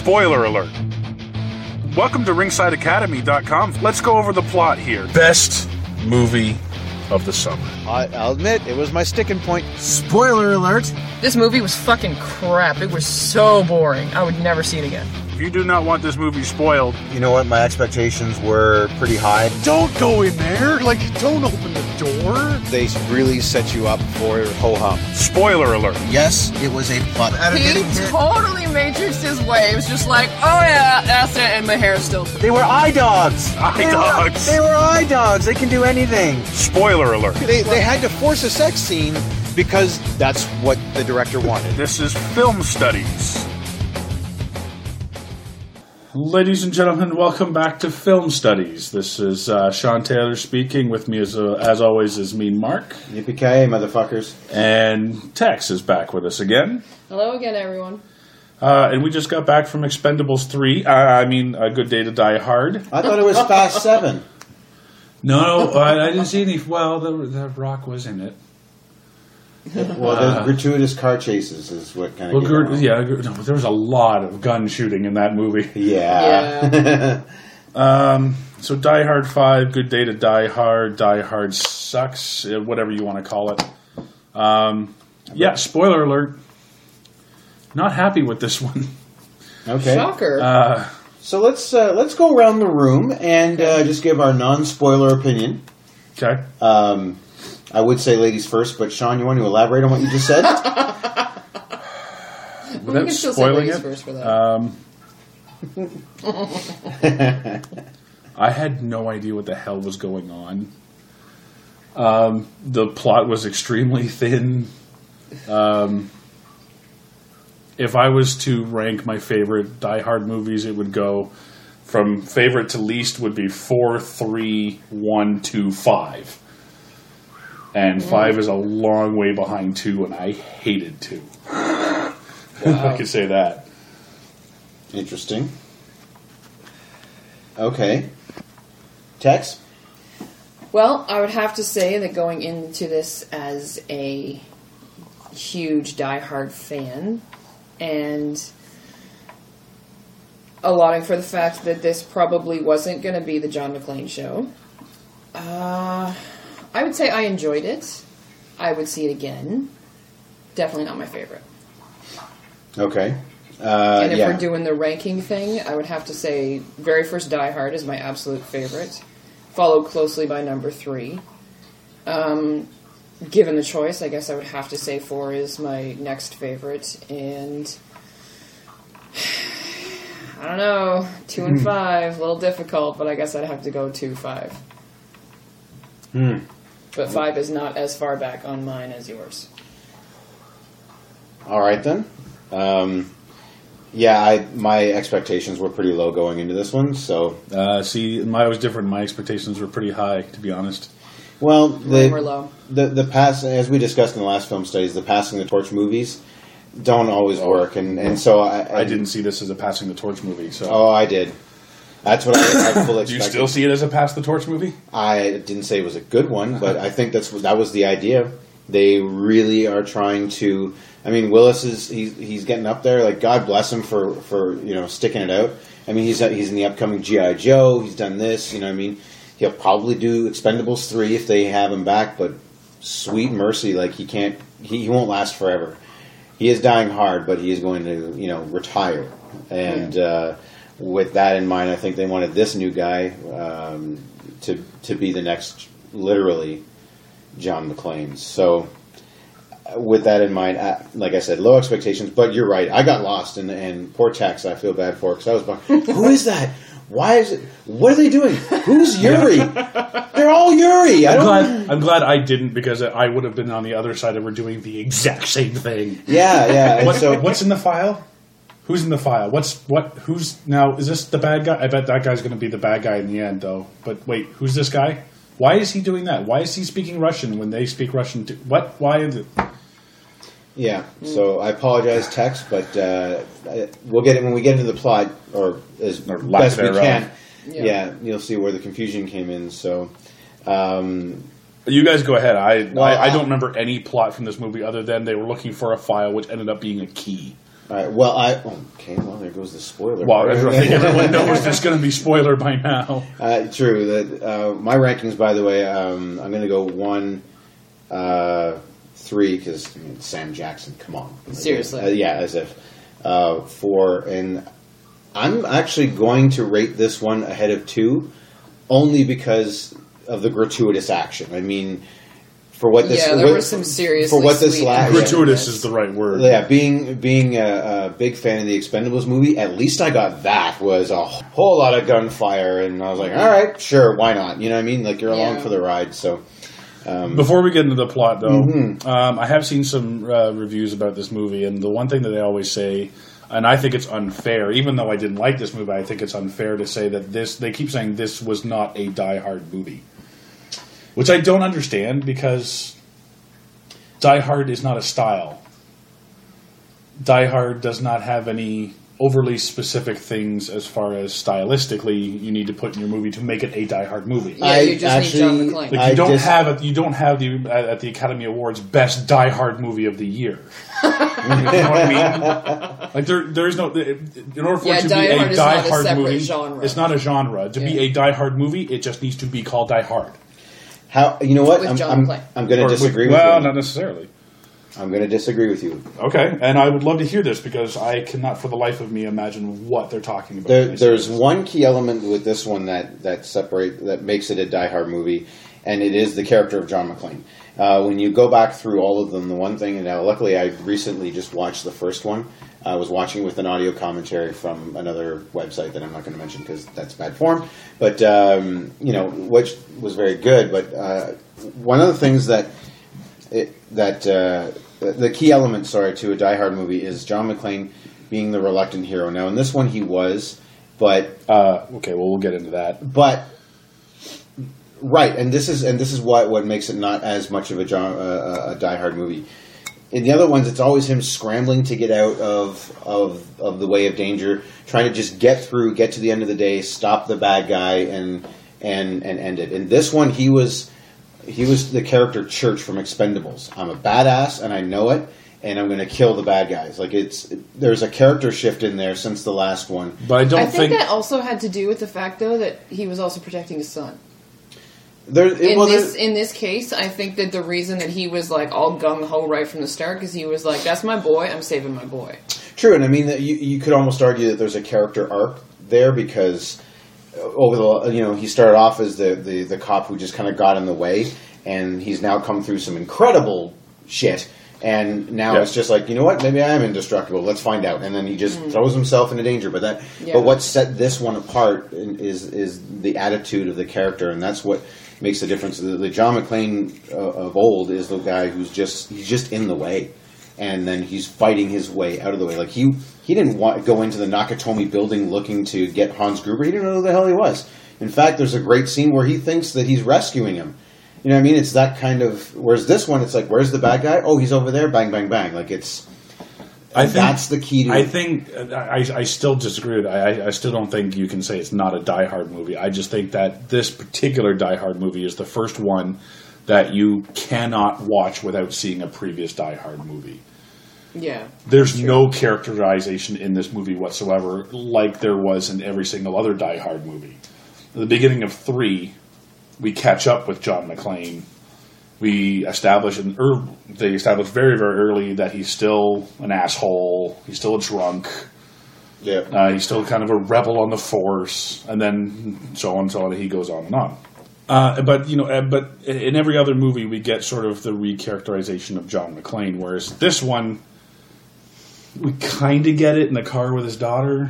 Spoiler alert. Welcome to RingsideAcademy.com. Let's go over the plot here. Best movie of the summer. I'll admit, it was my sticking point. Spoiler alert. This movie was fucking crap. It was so boring. I would never see it again. If you do not want this movie spoiled... You know what? My expectations were pretty high. Don't go in there. Don't open the door. They really set you up for ho-hum. Spoiler alert. Yes, it was a plot. He totally matrixed his way. It was just like, oh yeah, that's it, and my hair's still... They were eye dogs. Eye dogs. They were eye dogs. They can do anything. Spoiler alert. They had to force a sex scene because that's what the director wanted. This is Film Studies. Ladies and gentlemen, welcome back to Film Studies. This is Sean Taylor speaking. With me, as always, is me, Mark. Yippee-ki-yay, motherfuckers. And Tex is back with us again. Hello again, everyone. And we just got back from Expendables 3. A Good Day to Die Hard. I thought it was Fast 7. No, I didn't see any. Well, the Rock was in it. Well, the gratuitous car chases is what kind of... there was a lot of gun shooting in that movie. Yeah. So Die Hard 5, Good Day to Die Hard Sucks, whatever you want to call it. Spoiler alert. Not happy with this one. Okay. Shocker. So let's go around the room and just give our non-spoiler opinion. Okay. I would say ladies first, but Sean, you want to elaborate on what you just said? We can still say ladies first for that. I had no idea what the hell was going on. The plot was extremely thin. If I was to rank my favorite Die Hard movies, it would go from favorite to least would be 4, 3, 1, 2, 5. And 5 is a long way behind 2, and I hated 2. Wow. I could say that. Interesting. Okay. Tex? Well, I would have to say that going into this as a huge Die Hard fan, and allotting for the fact that this probably wasn't going to be the John McClane show, I would say I enjoyed it. I would see it again. Definitely not my favorite. Okay. And if we're doing the ranking thing, I would have to say very first Die Hard is my absolute favorite, followed closely by number 3. Given the choice, I guess I would have to say 4 is my next favorite, and I don't know, 2 and 5, a little difficult, but I guess I'd have to go 2, 5. But 5 is not as far back on mine as yours. All right, then. My expectations were pretty low going into this one, so... Mine was different. My expectations were pretty high, to be honest. Well, Mine were low. The pass, as we discussed in the last film studies, the passing the torch movies don't always work, and so I didn't see this as a passing the torch movie. So. Oh, I did. That's what I fully expected. Do you still see it as a pass the torch movie? I didn't say it was a good one, but I think that was the idea. They really are trying to. I mean, Willis he's getting up there. Like, God bless him for sticking it out. I mean, he's in the upcoming G.I. Joe. He's done this. You know what I mean? He'll probably do Expendables 3 if they have him back. But sweet mercy, like he can't. He won't last forever. He is dying hard, but he is going to retire. And with that in mind, I think they wanted this new guy to be the next, literally, John McClane. So, with that in mind, like I said, low expectations. But you're right. I got lost, and poor Tex, I feel bad for, because I was like, who is that? Why is it? What are they doing? Who's Yuri? They're all Yuri. I'm glad I didn't, because I would have been on the other side and we're doing the exact same thing. Yeah. What's in the file? Who's in the file? Who's now? Is this the bad guy? I bet that guy's going to be the bad guy in the end, though. But wait, who's this guy? Why is he doing that? Why is he speaking Russian when they speak Russian too? What? Why is it? Yeah. So I apologize, Tex, but we'll get it when we get into the plot, or best we can. Yeah, you'll see where the confusion came in. So. You guys go ahead. I don't remember any plot from this movie other than they were looking for a file which ended up being a key. All right. Well, well, there goes the spoiler. Well, part. I think everyone knows there's going to be spoiler by now. True. That my rankings, by the way, I'm going to go 1, 3 because Sam Jackson. Come on, Seriously. yeah, as if 4, and I'm actually going to rate this one ahead of 2, only because of the gratuitous action. I mean, for what this there was some seriously for what this sweet last Gratuitous is the right word. Yeah, being a big fan of the Expendables movie, at least I got that was a whole lot of gunfire, and I was like, all right, sure, why not? You know what I mean? Like you're along for the ride. So before we get into the plot, though, Mm-hmm. I have seen some reviews about this movie, and the one thing that they always say, and I think it's unfair, even though I didn't like this movie, I think it's unfair to say that they keep saying this was not a Die Hard movie. Which I don't understand, because Die Hard is not a style. Die Hard does not have any overly specific things as far as stylistically you need to put in your movie to make it a Die Hard movie. Yeah, you just need John McClane. Like you don't have the at the Academy Awards best Die Hard movie of the year. You know what I mean? Like there is no, in order for it to be a Die Hard movie, genre. It's not a genre. To be a Die Hard movie, it just needs to be called Die Hard. How you know what? With John McClane. I'm going to disagree with well, you. not necessarily. I'm going to disagree with you. Okay, and I would love to hear this because I cannot for the life of me imagine what they're talking about. There's one key element with this one that makes it a Die Hard movie, and it is the character of John McClane. When you go back through all of them, the one thing, and luckily I recently just watched the first one. I was watching with an audio commentary from another website that I'm not going to mention because that's bad form. But which was very good. But one of the things that the key element, to a Die Hard movie is John McClane being the reluctant hero. Now, in this one, he was, but okay, well, we'll get into that. But right, and this is what makes it not as much of a Die Hard movie. In the other ones, it's always him scrambling to get out of the way of danger, trying to just get to the end of the day, stop the bad guy, and end it. In this one, he was the character Church from Expendables. I'm a badass, and I know it, and I'm going to kill the bad guys. Like there's a character shift in there since the last one. But I think that also had to do with the fact, though, that he was also protecting his son. In this case, I think that the reason that he was like all gung ho right from the start, because he was like, "That's my boy. I'm saving my boy." True, and I mean that you could almost argue that there's a character arc there because he started off as the cop who just kind of got in the way, and he's now come through some incredible shit. And now it's just like, you know what? Maybe I am indestructible. Let's find out. And then he just throws himself into danger. But what set this one apart is the attitude of the character, and that's what makes the difference. The John McClane of old is the guy he's just in the way, and then he's fighting his way out of the way. Like he didn't go into the Nakatomi building looking to get Hans Gruber. He didn't know who the hell he was. In fact, there's a great scene where he thinks that he's rescuing him. You know what I mean? It's that kind of... Whereas this one, it's like, where's the bad guy? Oh, he's over there. Bang, bang, bang. Like, it's... that's the key to... I think... I still disagree with that. I still don't think you can say it's not a Die Hard movie. I just think that this particular Die Hard movie is the first one that you cannot watch without seeing a previous Die Hard movie. Yeah. There's no characterization in this movie whatsoever like there was in every single other Die Hard movie. At the beginning of 3... we catch up with John McClane. They establish very, very early that he's still an asshole. He's still a drunk. Yeah. He's still kind of a rebel on the force, and then so on, so on. He goes on and on. But in every other movie, we get sort of the recharacterization of John McClane, whereas this one, we kind of get it in the car with his daughter,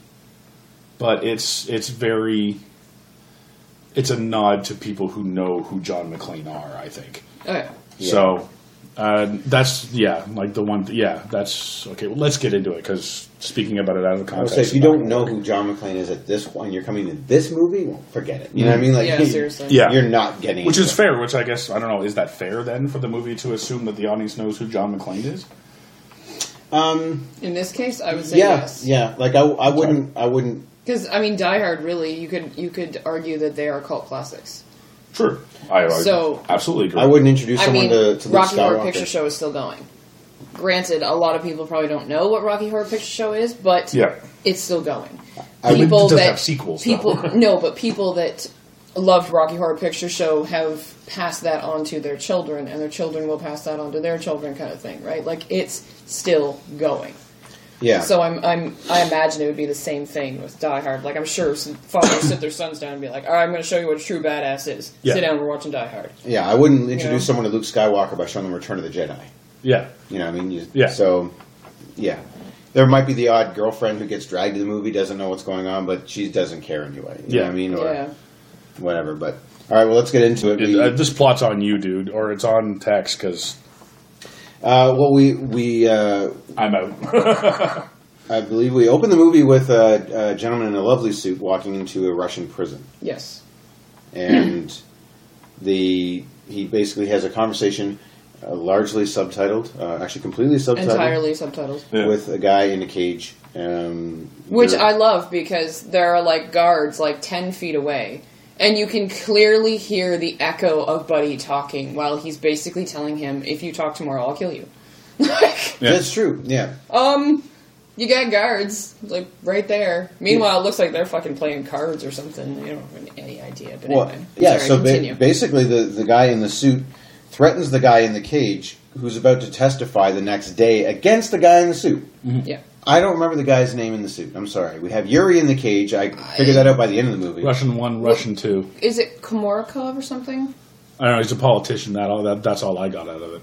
but it's very. It's a nod to people who know who John McClane are, I think. Okay. Yeah. So, that's, like the one, that's, okay, well, let's get into it, because speaking about it out of context. I would say, if you don't know who John McClane is at this point, you're coming to this movie, well, forget it. You know what I mean? Like, seriously. Yeah. You're not getting Which is fair, which I guess, I don't know, is that fair then for the movie to assume that the audience knows who John McClane is? In this case, I would say yes. Yeah, like I wouldn't. Because, I mean, Die Hard, really, you could argue that they are cult classics. Sure. I absolutely agree. I wouldn't introduce someone to Luke Rocky Horror Skywalker. Picture Show is still going. Granted, a lot of people probably don't know what Rocky Horror Picture Show is, but it's still going. It does have sequels. But people that loved Rocky Horror Picture Show have passed that on to their children, and their children will pass that on to their children, kind of thing, right? Like, it's still going. Yeah. So I imagine it would be the same thing with Die Hard. Like, I'm sure some fathers sit their sons down and be like, all right, I'm going to show you what a true badass is. Sit down, we're watching Die Hard. Yeah, I wouldn't introduce someone to Luke Skywalker by showing them Return of the Jedi. Yeah. You know what I mean? So, yeah. There might be the odd girlfriend who gets dragged to the movie, doesn't know what's going on, but she doesn't care anyway. You know what I mean? Or whatever. But, all right, well, let's get into it. This plot's on you, dude, or it's on text, because... I'm out. I believe we open the movie with a gentleman in a lovely suit walking into a Russian prison. Yes. And he basically has a conversation, largely subtitled, actually completely subtitled. Entirely subtitled. With a guy in a cage. Which I love, because there are, like, guards, like, 10 feet away. And you can clearly hear the echo of Buddy talking while he's basically telling him, if you talk tomorrow, I'll kill you. That's true, yeah. You got guards, like, right there. Meanwhile, it looks like they're fucking playing cards or something. You don't have any idea, but anyway. Yeah, sorry, so continue. Basically the guy in the suit threatens the guy in the cage who's about to testify the next day against the guy in the suit. Mm-hmm. Yeah. I don't remember the guy's name in the suit. I'm sorry. We have Yuri in the cage. I figured that out by the end of the movie. Russian 1, Russian 2. Is it Komorokov or something? I don't know. He's a politician. That's all I got out of it.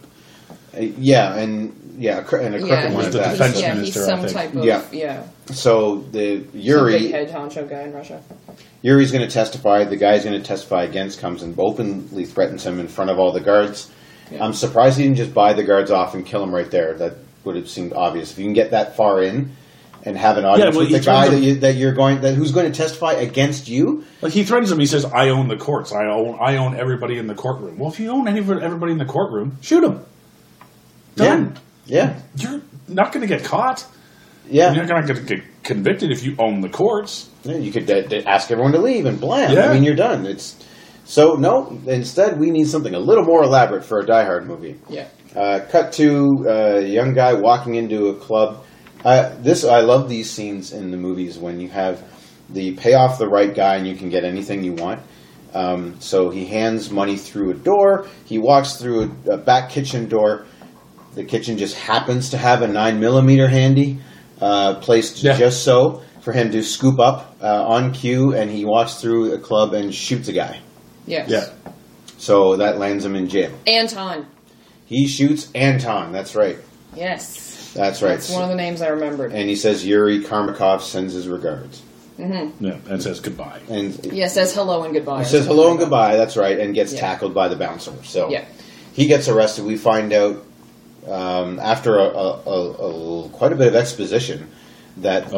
And a crooked one. He's the defense minister, he's some type of So the Yuri, some big head honcho guy in Russia. Yuri's going to testify. The guy's going to testify against comes and openly threatens him in front of all the guards. Yeah. I'm surprised he didn't just buy the guards off and kill him right there. That would have seemed obvious. If you can get that far in and have an audience with the guy who's going to testify against you. Like, he threatens him. He says, "I own the courts. I own everybody in the courtroom." Well, if you own everybody in the courtroom, shoot him. Done. Yeah. You're not going to get caught. Yeah. You're not going to get convicted if you own the courts. Yeah, you could ask everyone to leave and blam. Yeah. I mean, you're done. Instead we need something a little more elaborate for a Die Hard movie. Yeah. Cut to a young guy walking into a club. I love these scenes in the movies when you have the pay off the right guy and you can get anything you want. So he hands money through a door. He walks through a back kitchen door. The kitchen just happens to have a 9mm handy, placed just so for him to scoop up on cue, and he walks through a club and shoots a guy. Yes. Yeah. So that lands him in jail. Anton. He shoots Anton, that's right. Yes. That's right. That's one of the names I remembered. And he says Yuri Karmakov sends his regards. Mm-hmm. Yeah, and says goodbye. Says hello and goodbye. He says hello and goodbye, that's right, and gets tackled by the bouncer. So he gets arrested. We find out after a quite a bit of exposition that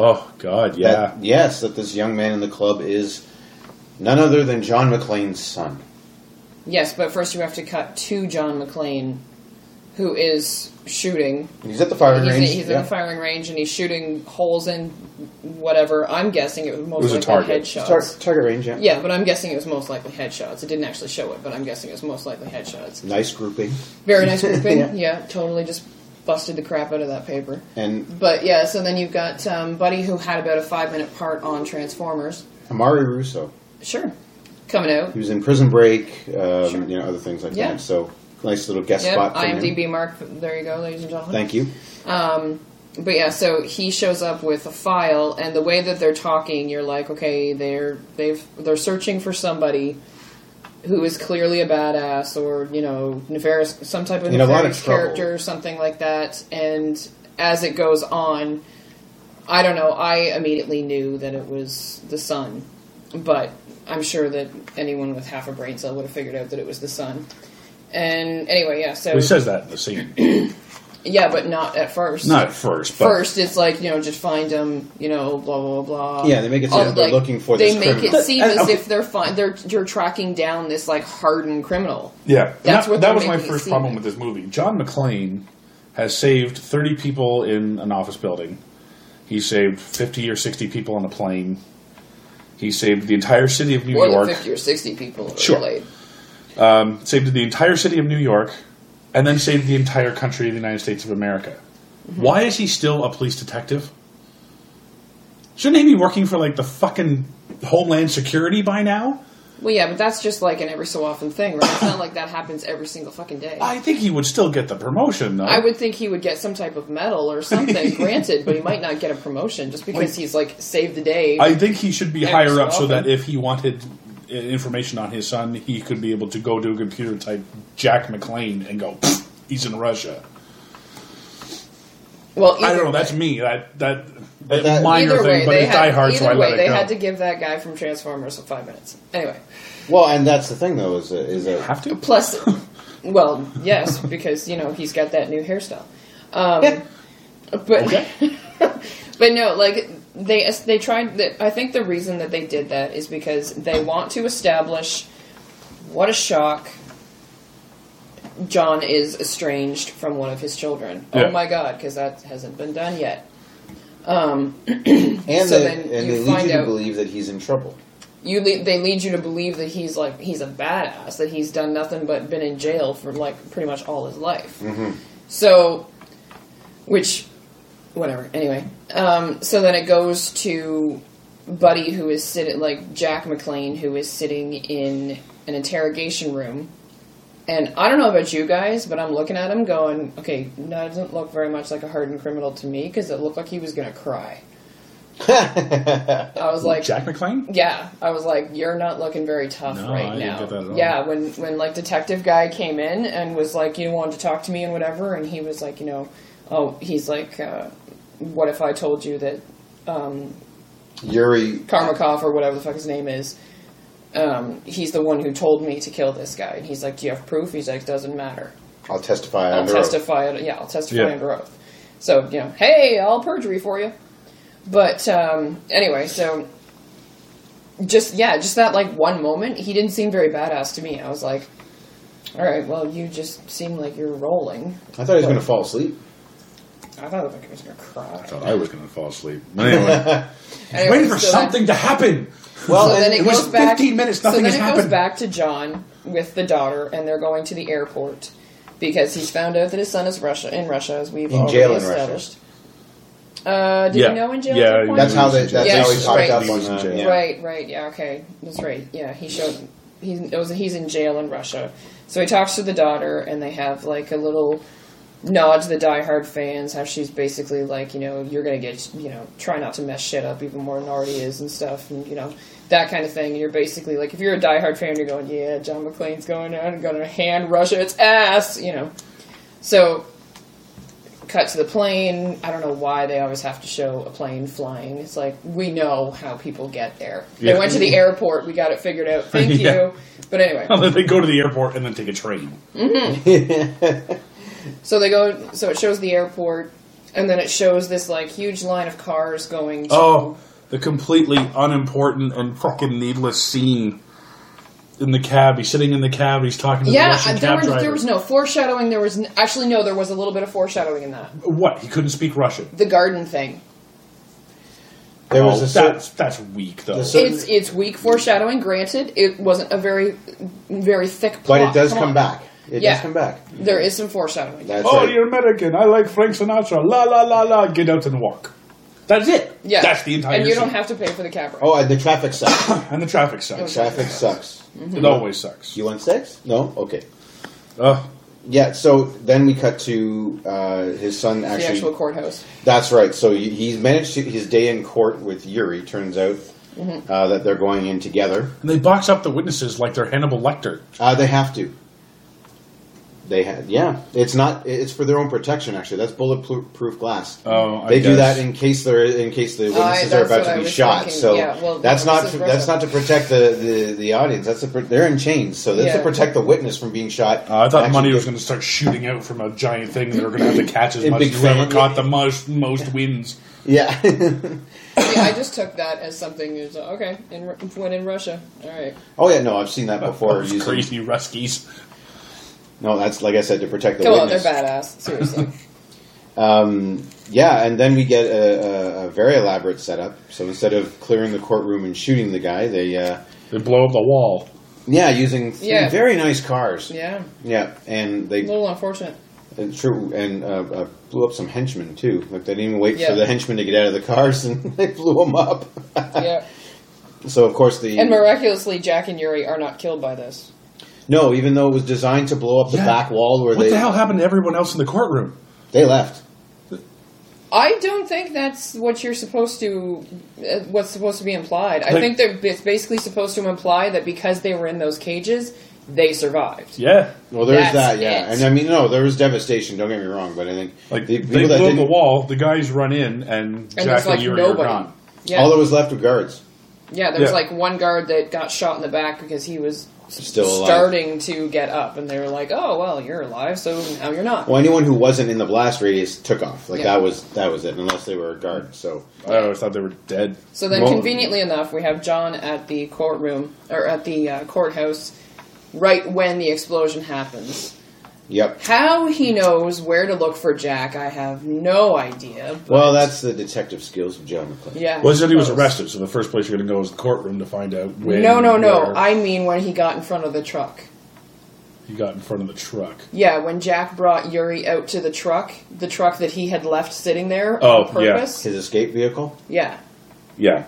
that this young man in the club is none other than John McClane's son. Yes, but first you have to cut to John McClane, who is shooting. He's at the firing range. He's at the firing range, and he's shooting holes in whatever. I'm guessing it was most likely headshots. Target range, yeah. Yeah, but I'm guessing it was most likely headshots. It didn't actually show it, but I'm guessing it was most likely headshots. Nice grouping. Very nice grouping. Yeah, totally just busted the crap out of that paper. But yeah, so then you've got Buddy, who had about a 5-minute part on Transformers. Amari Russo. Sure. Coming out. He was in Prison Break, other things like that. So nice little guest spot from IMDb him. Mark. There you go, ladies and gentlemen. Thank you. But yeah, so he shows up with a file, and the way that they're talking, you're like, okay, they're searching for somebody who is clearly a badass, or nefarious, some type of nefarious character, or something like that. And as it goes on, I don't know. I immediately knew that it was the son, but I'm sure that anyone with half a brain cell would have figured out that it was the son. And anyway, so... He says that in the scene. Yeah, but not at first. Not at first, but... First, it's like, just find him, blah, blah, blah. Yeah, they make it seem like they're looking for this criminal. They make it seem as if you're tracking down this, hardened criminal. Yeah. That was my first problem with this movie. John McClane has saved 30 people in an office building. He saved 50 or 60 people on a plane. He saved the entire city of New York. More than 50 or 60 people. Sure. Saved the entire city of New York and then saved the entire country of the United States of America. Mm-hmm. Why is he still a police detective? Shouldn't he be working for, like, the fucking Homeland Security by now? Well, yeah, but that's just like an every so often thing, right? It's not like that happens every single fucking day. I think he would still get the promotion, though. I would think he would get some type of medal or something, granted, but he might not get a promotion just because he's, like, saved the day. I think he should be higher up so that if he wanted information on his son, he could be able to go to a computer, type Jack McClane, and go, he's in Russia. Well, I don't know. That's me. That minor thing, but it's Die Hard, so I let it go. They had to give that guy from Transformers 5 minutes. Anyway. Well, and that's the thing, though, is have to? Plus, well, yes, because, you know, he's got that new hairstyle. But, okay. But no, like, they tried, I think the reason that they did that is because they want to establish what a shock John is estranged from one of his children. Yeah. Oh my god, because that hasn't been done yet. And they lead you to believe that he's in trouble. They lead you to believe that he's a badass, that he's done nothing but been in jail for, like, pretty much all his life. Mm-hmm. So, whatever. Anyway, so then it goes to Buddy, who is sitting, like, Jack McClane, who is sitting in an interrogation room. And I don't know about you guys, but I'm looking at him going, okay, no, it doesn't look very much like a hardened criminal to me, because it looked like he was going to cry. I was like... Jack McClane? Yeah. I was like, you're not looking very tough right now. Didn't get that at all. Yeah, when, like, detective guy came in and was like, you wanted to talk to me and whatever, and he was like, you know, he's like, what if I told you that, Yuri Karmakov, or whatever the fuck his name is, he's the one who told me to kill this guy. And he's like, do you have proof? He's like, doesn't matter. I'll testify under oath. I'll testify under oath. So, you know, hey, I'll perjury for you. But, anyway, so, just that, like, one moment, he didn't seem very badass to me. I was like, alright, well, you just seem like you're rolling. I thought he was going to fall asleep. I thought he was going to cry. I thought I was going to fall asleep. Anyway, waiting for something to happen. Well, so then it was 15 minutes, nothing has happened. So then it goes back to John with the daughter, and they're going to the airport, because he's found out that his son is in Russia, as we've already established. Did he know in jail? Yeah, that's how he popped up on the... Right, yeah, okay. That's right. Yeah, he's in jail in Russia. So he talks to the daughter, and they have, like, a little nod to the Die Hard fans, how she's basically like, you know, you're going to get, you know, try not to mess shit up even more than already is and stuff, and, you know, that kind of thing. And you're basically, like, if you're a Die Hard fan, you're going, yeah, John McClane's going out and going to hand Russia its ass, you know. So, cut to the plane. I don't know why they always have to show a plane flying. It's like, we know how people get there. Yeah. They went to the airport. We got it figured out. Thank you. But anyway. Well, then they go to the airport and then take a train. Mm-hmm. So it shows the airport, and then it shows this, like, huge line of cars going to... Oh, the completely unimportant and fucking needless scene in the cab. He's sitting in the cab, he's talking to the Russian cab driver. There was no foreshadowing, there was a little bit of foreshadowing in that. What? He couldn't speak Russian? The garden thing. That's weak, though. It's weak foreshadowing, granted. It wasn't a very, very thick plot. But it does come back. It does come back. There is some foreshadowing. That's right. You're American. I like Frank Sinatra. La, la, la, la. Get out and walk. That's it. Yeah. That's the entire And you scene. don't have to pay for the cab ride. Oh, and the traffic sucks. And the traffic sucks. Traffic sucks. Mm-hmm. It always sucks. You want 6? No? Okay. Yeah, so then we cut to his son actually... The actual courthouse. That's right. So he's managed his day in court with Yuri, turns out, that they're going in together. And they box up the witnesses like they're Hannibal Lecter. They have to. It's for their own protection, actually. That's bulletproof glass. Oh, they do that in case the witnesses are about to be shot. Thinking. So that's not to protect the audience. They're in chains, so that's to protect the witness from being shot. I thought money was going to start shooting out from a giant thing. They were going to have to catch as much as whoever caught the most wins. Yeah. I just took that as something. Okay, when in Russia, all right. Oh yeah, no, I've seen that before. Those crazy Ruskies. No, that's, like I said, to protect the Well, witness. they're badass. Seriously. And then we get a very elaborate setup. So instead of clearing the courtroom and shooting the guy, they blow up the wall. Yeah, using three very nice cars. Yeah. Yeah, and they... A little unfortunate. True, and blew up some henchmen, too. Like, they didn't even wait for the henchmen to get out of the cars, and they blew them up. Yeah. So, of course, And miraculously, Jack and Yuri are not killed by this. No, even though it was designed to blow up the back wall where What the hell happened to everyone else in the courtroom? They left. I don't think that's what you're supposed to... what's supposed to be implied. I think that it's basically supposed to imply that because they were in those cages, they survived. Yeah. Well, there's that, yeah. And I mean, no, there was devastation, don't get me wrong, but I think... Like, they blew up the wall, the guys run in, and Jack and Yuri are gone. Yeah. All that was left were guards. Yeah, there was like one guard that got shot in the back because he was still starting to get up, and they were like, "Oh, well, you're alive, so now you're not." Well, anyone who wasn't in the blast radius took off. Like that was it, unless they were a guard. So I always thought they were dead. So then, conveniently enough, we have John at the courtroom or at the courthouse right when the explosion happens. Yep. How he knows where to look for Jack, I have no idea. Well, that's the detective skills of John McClane. Yeah. Well, he said he was arrested, so the first place you're going to go is the courtroom to find out when. No. I mean when he got in front of the truck. He got in front of the truck. Yeah, when Jack brought Yuri out to the truck that he had left sitting there on purpose. Yeah. His escape vehicle? Yeah. Yeah.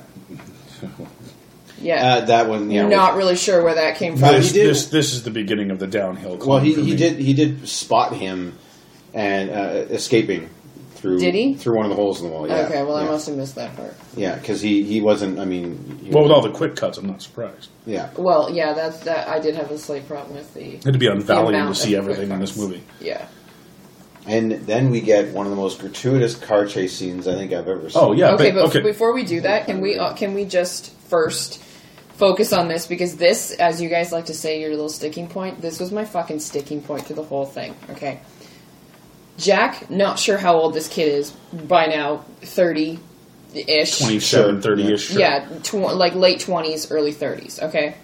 Yeah, that one. Yeah, not really sure where that came from. This is the beginning of the downhill climb. Well, he did spot him and escaping through. Did he? Through one of the holes in the wall? Yeah. Okay, well I must have missed that part. Yeah, because he wasn't. I mean, with all the quick cuts, I'm not surprised. Yeah. Well, yeah, that I did have a slight problem with the. It had to be on Valiant to see everything in this movie. Yeah. And then we get one of the most gratuitous car chase scenes I think I've ever seen. Oh yeah. Okay, but before we do that, can we just first focus on this, because this, as you guys like to say, your little sticking point, this was my fucking sticking point to the whole thing. Okay. Jack, not sure how old this kid is by now, 30-ish. 27, 30-ish. Sure. Yeah, like late 20s, early 30s, okay?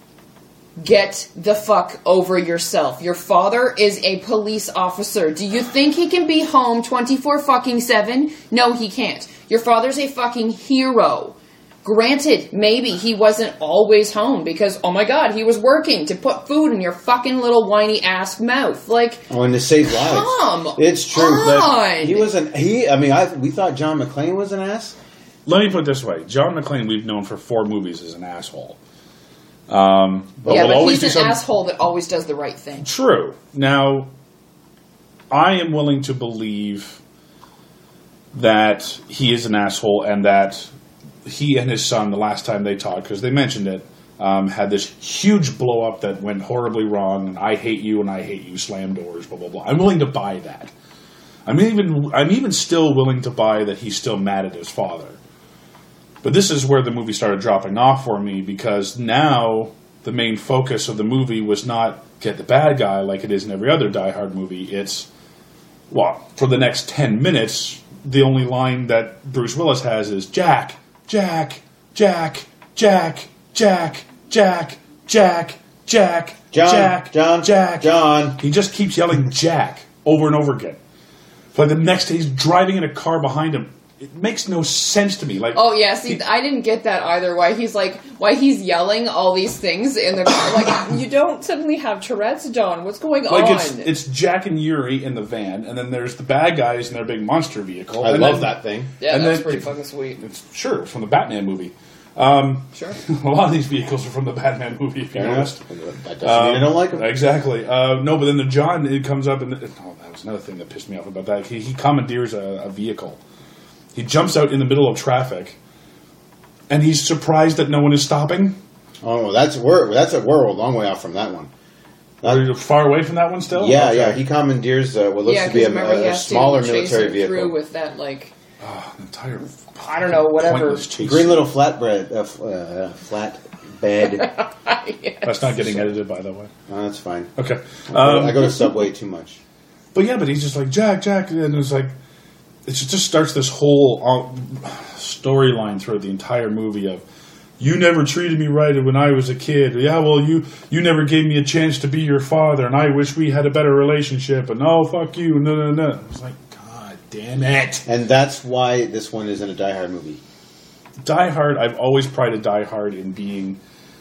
Get the fuck over yourself. Your father is a police officer. Do you think he can be home 24-7? No, he can't. Your father's a fucking hero. Granted, maybe he wasn't always home because, oh my god, he was working to put food in your fucking little whiny ass mouth. Like, and to save lives. It's true. But he wasn't. We thought John McClane was an ass. Let me put it this way: John McClane, we've known for 4 movies, is an asshole. But he's an asshole that always does the right thing. True. Now, I am willing to believe that he is an asshole and that he and his son, the last time they talked, because they mentioned it, had this huge blow-up that went horribly wrong, and I hate you, slam doors, blah, blah, blah. I'm willing to buy that. I'm even still willing to buy that he's still mad at his father. But this is where the movie started dropping off for me, because now the main focus of the movie was not get the bad guy like it is in every other Die Hard movie. It's, for the next 10 minutes, the only line that Bruce Willis has is, Jack, Jack, Jack, Jack, Jack, Jack, Jack, Jack, Jack, John. He just keeps yelling Jack over and over again. But the next day he's driving in a car behind him. It makes no sense to me. Like, oh yeah, see, I didn't get that either. Why he's yelling all these things in the car? Like, you don't suddenly have Tourette's, John. What's going on? It's Jack and Yuri in the van, and then there's the bad guys in their big monster vehicle. I love that thing. Yeah, that's pretty fucking sweet. Sure, it's from the Batman movie. Sure. A lot of these vehicles are from the Batman movie, if you noticed. That doesn't mean I don't like them. Exactly. No, but then the John, it comes up, and that was another thing that pissed me off about that. He commandeers a vehicle. He jumps out in the middle of traffic, and he's surprised that no one is stopping. Oh, we're a long way off from that one. Are you far away from that one still? Yeah, okay. Yeah. He commandeers what looks to be a smaller military vehicle. Through with that, like, entire, I don't know, whatever. Green little flatbed. Yes. That's not getting edited, by the way. Oh, that's fine. Okay. I go to Subway too much. But he's just like, Jack, and it's like, it just starts this whole storyline throughout the entire movie of, you never treated me right when I was a kid. Yeah, well, you never gave me a chance to be your father, and I wish we had a better relationship. And no, fuck you, no. It's like, God damn it. And that's why this one isn't a Die Hard movie. Die Hard, I've always prided Die Hard in being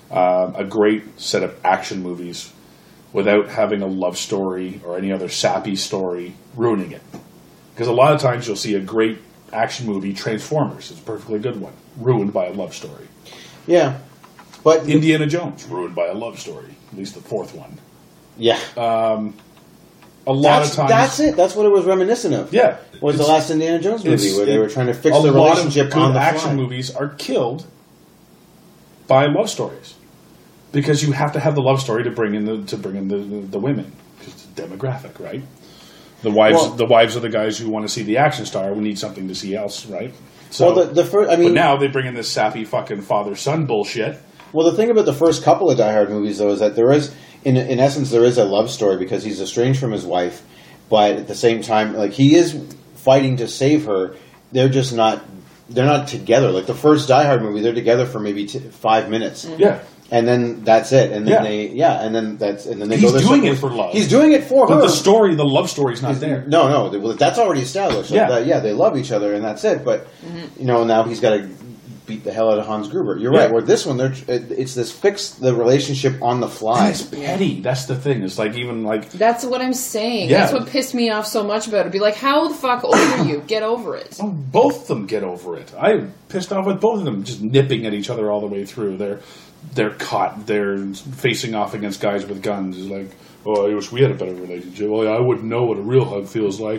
a great set of action movies without having a love story or any other sappy story ruining it. Because a lot of times you'll see a great action movie, Transformers is a perfectly good one, ruined by a love story. Yeah. But Indiana Jones, ruined by a love story, at least the fourth one. Yeah. A lot of times... That's it. That's what it was reminiscent of. Yeah. Was the last Indiana Jones movie where they were trying to fix the relationship on the fly. Action movies are killed by love stories. Because you have to have the love story to bring in the women. Because it's a demographic, right? The wives of the guys who want to see the action star we need something to see else, right? So, well, the first, I mean, but now they bring in this sappy fucking father-son bullshit. Well, the thing about the first couple of Die Hard movies, though, is that there is, in essence, there is a love story because he's estranged from his wife, but at the same time, like, he is fighting to save her. They're just not. They're not together. Like the first Die Hard movie, they're together for maybe 5 minutes. Mm-hmm. Yeah. And then that's it. And then they He's doing it for love. He's doing it for her. But the love story's not there. No. Well, that's already established. Yeah. They love each other, and that's it. But now he's got to beat the hell out of Hans Gruber. You're right. Where this one, it's this fix the relationship on the fly. And it's petty. That's the thing. It's like even like that's what I'm saying. Yeah. That's what pissed me off so much about it. Be like, how the fuck old are you? Get over it. Oh, both of them get over it. I'm pissed off with both of them, just nipping at each other all the way through. They're caught. They're facing off against guys with guns. It's like, oh, I wish we had a better relationship. Well, I wouldn't know what a real hug feels like.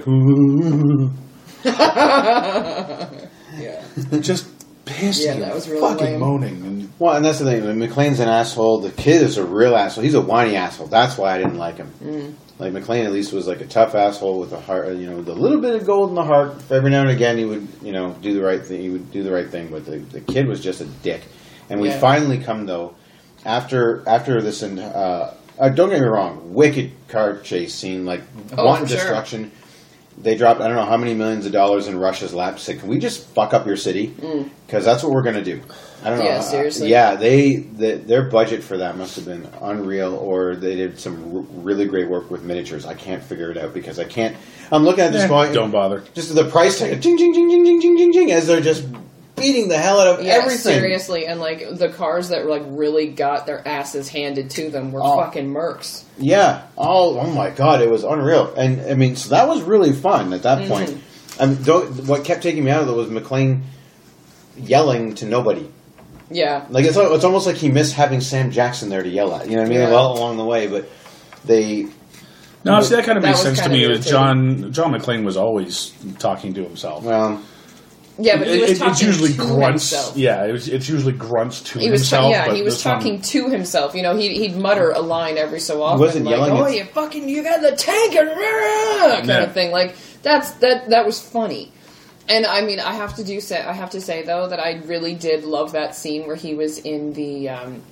Yeah. Just pissed. Yeah, that was really fucking lame. moaning. And that's the thing. McClane's an asshole. The kid is a real asshole. He's a whiny asshole. That's why I didn't like him. Like McClane at least was like a tough asshole with a heart, with a little bit of gold in the heart. Every now and again, he would, do the right thing. He would do the right thing. But the kid was just a dick. And we finally come though after this, and don't get me wrong, wicked car chase scene, like wanton destruction. They dropped I don't know how many millions of dollars in Russia's lap. Said, can we just fuck up your city? Because that's what we're going to do. I don't know. Yeah, seriously. Their budget for that must have been unreal, or they did some really great work with miniatures. I can't figure it out because I can't. I'm looking at this going. Don't bother. Just the price tag, jing, jing, jing, jing, jing, jing, jing, jing, as they're just beating the hell out of everything. Seriously, and like the cars that like really got their asses handed to them were fucking Mercs. Yeah. Oh my God, it was unreal. And I mean, so that was really fun at that point. I mean, what kept taking me out of it was McClane yelling to nobody. Yeah. Like it's almost like he missed having Sam Jackson there to yell at. You know what I mean? Well, along the way, but they. No, see, that kind of makes sense to me. It was John McClane was always talking to himself. Well. Yeah, but he was talking it's usually to grunts. himself. Yeah, it's usually grunts to himself. He was talking to himself. He'd mutter a line every so often. He wasn't like, yelling. you got the tank and kind of thing. Like that was funny. And I mean, I have to say though that I really did love that scene where he was in the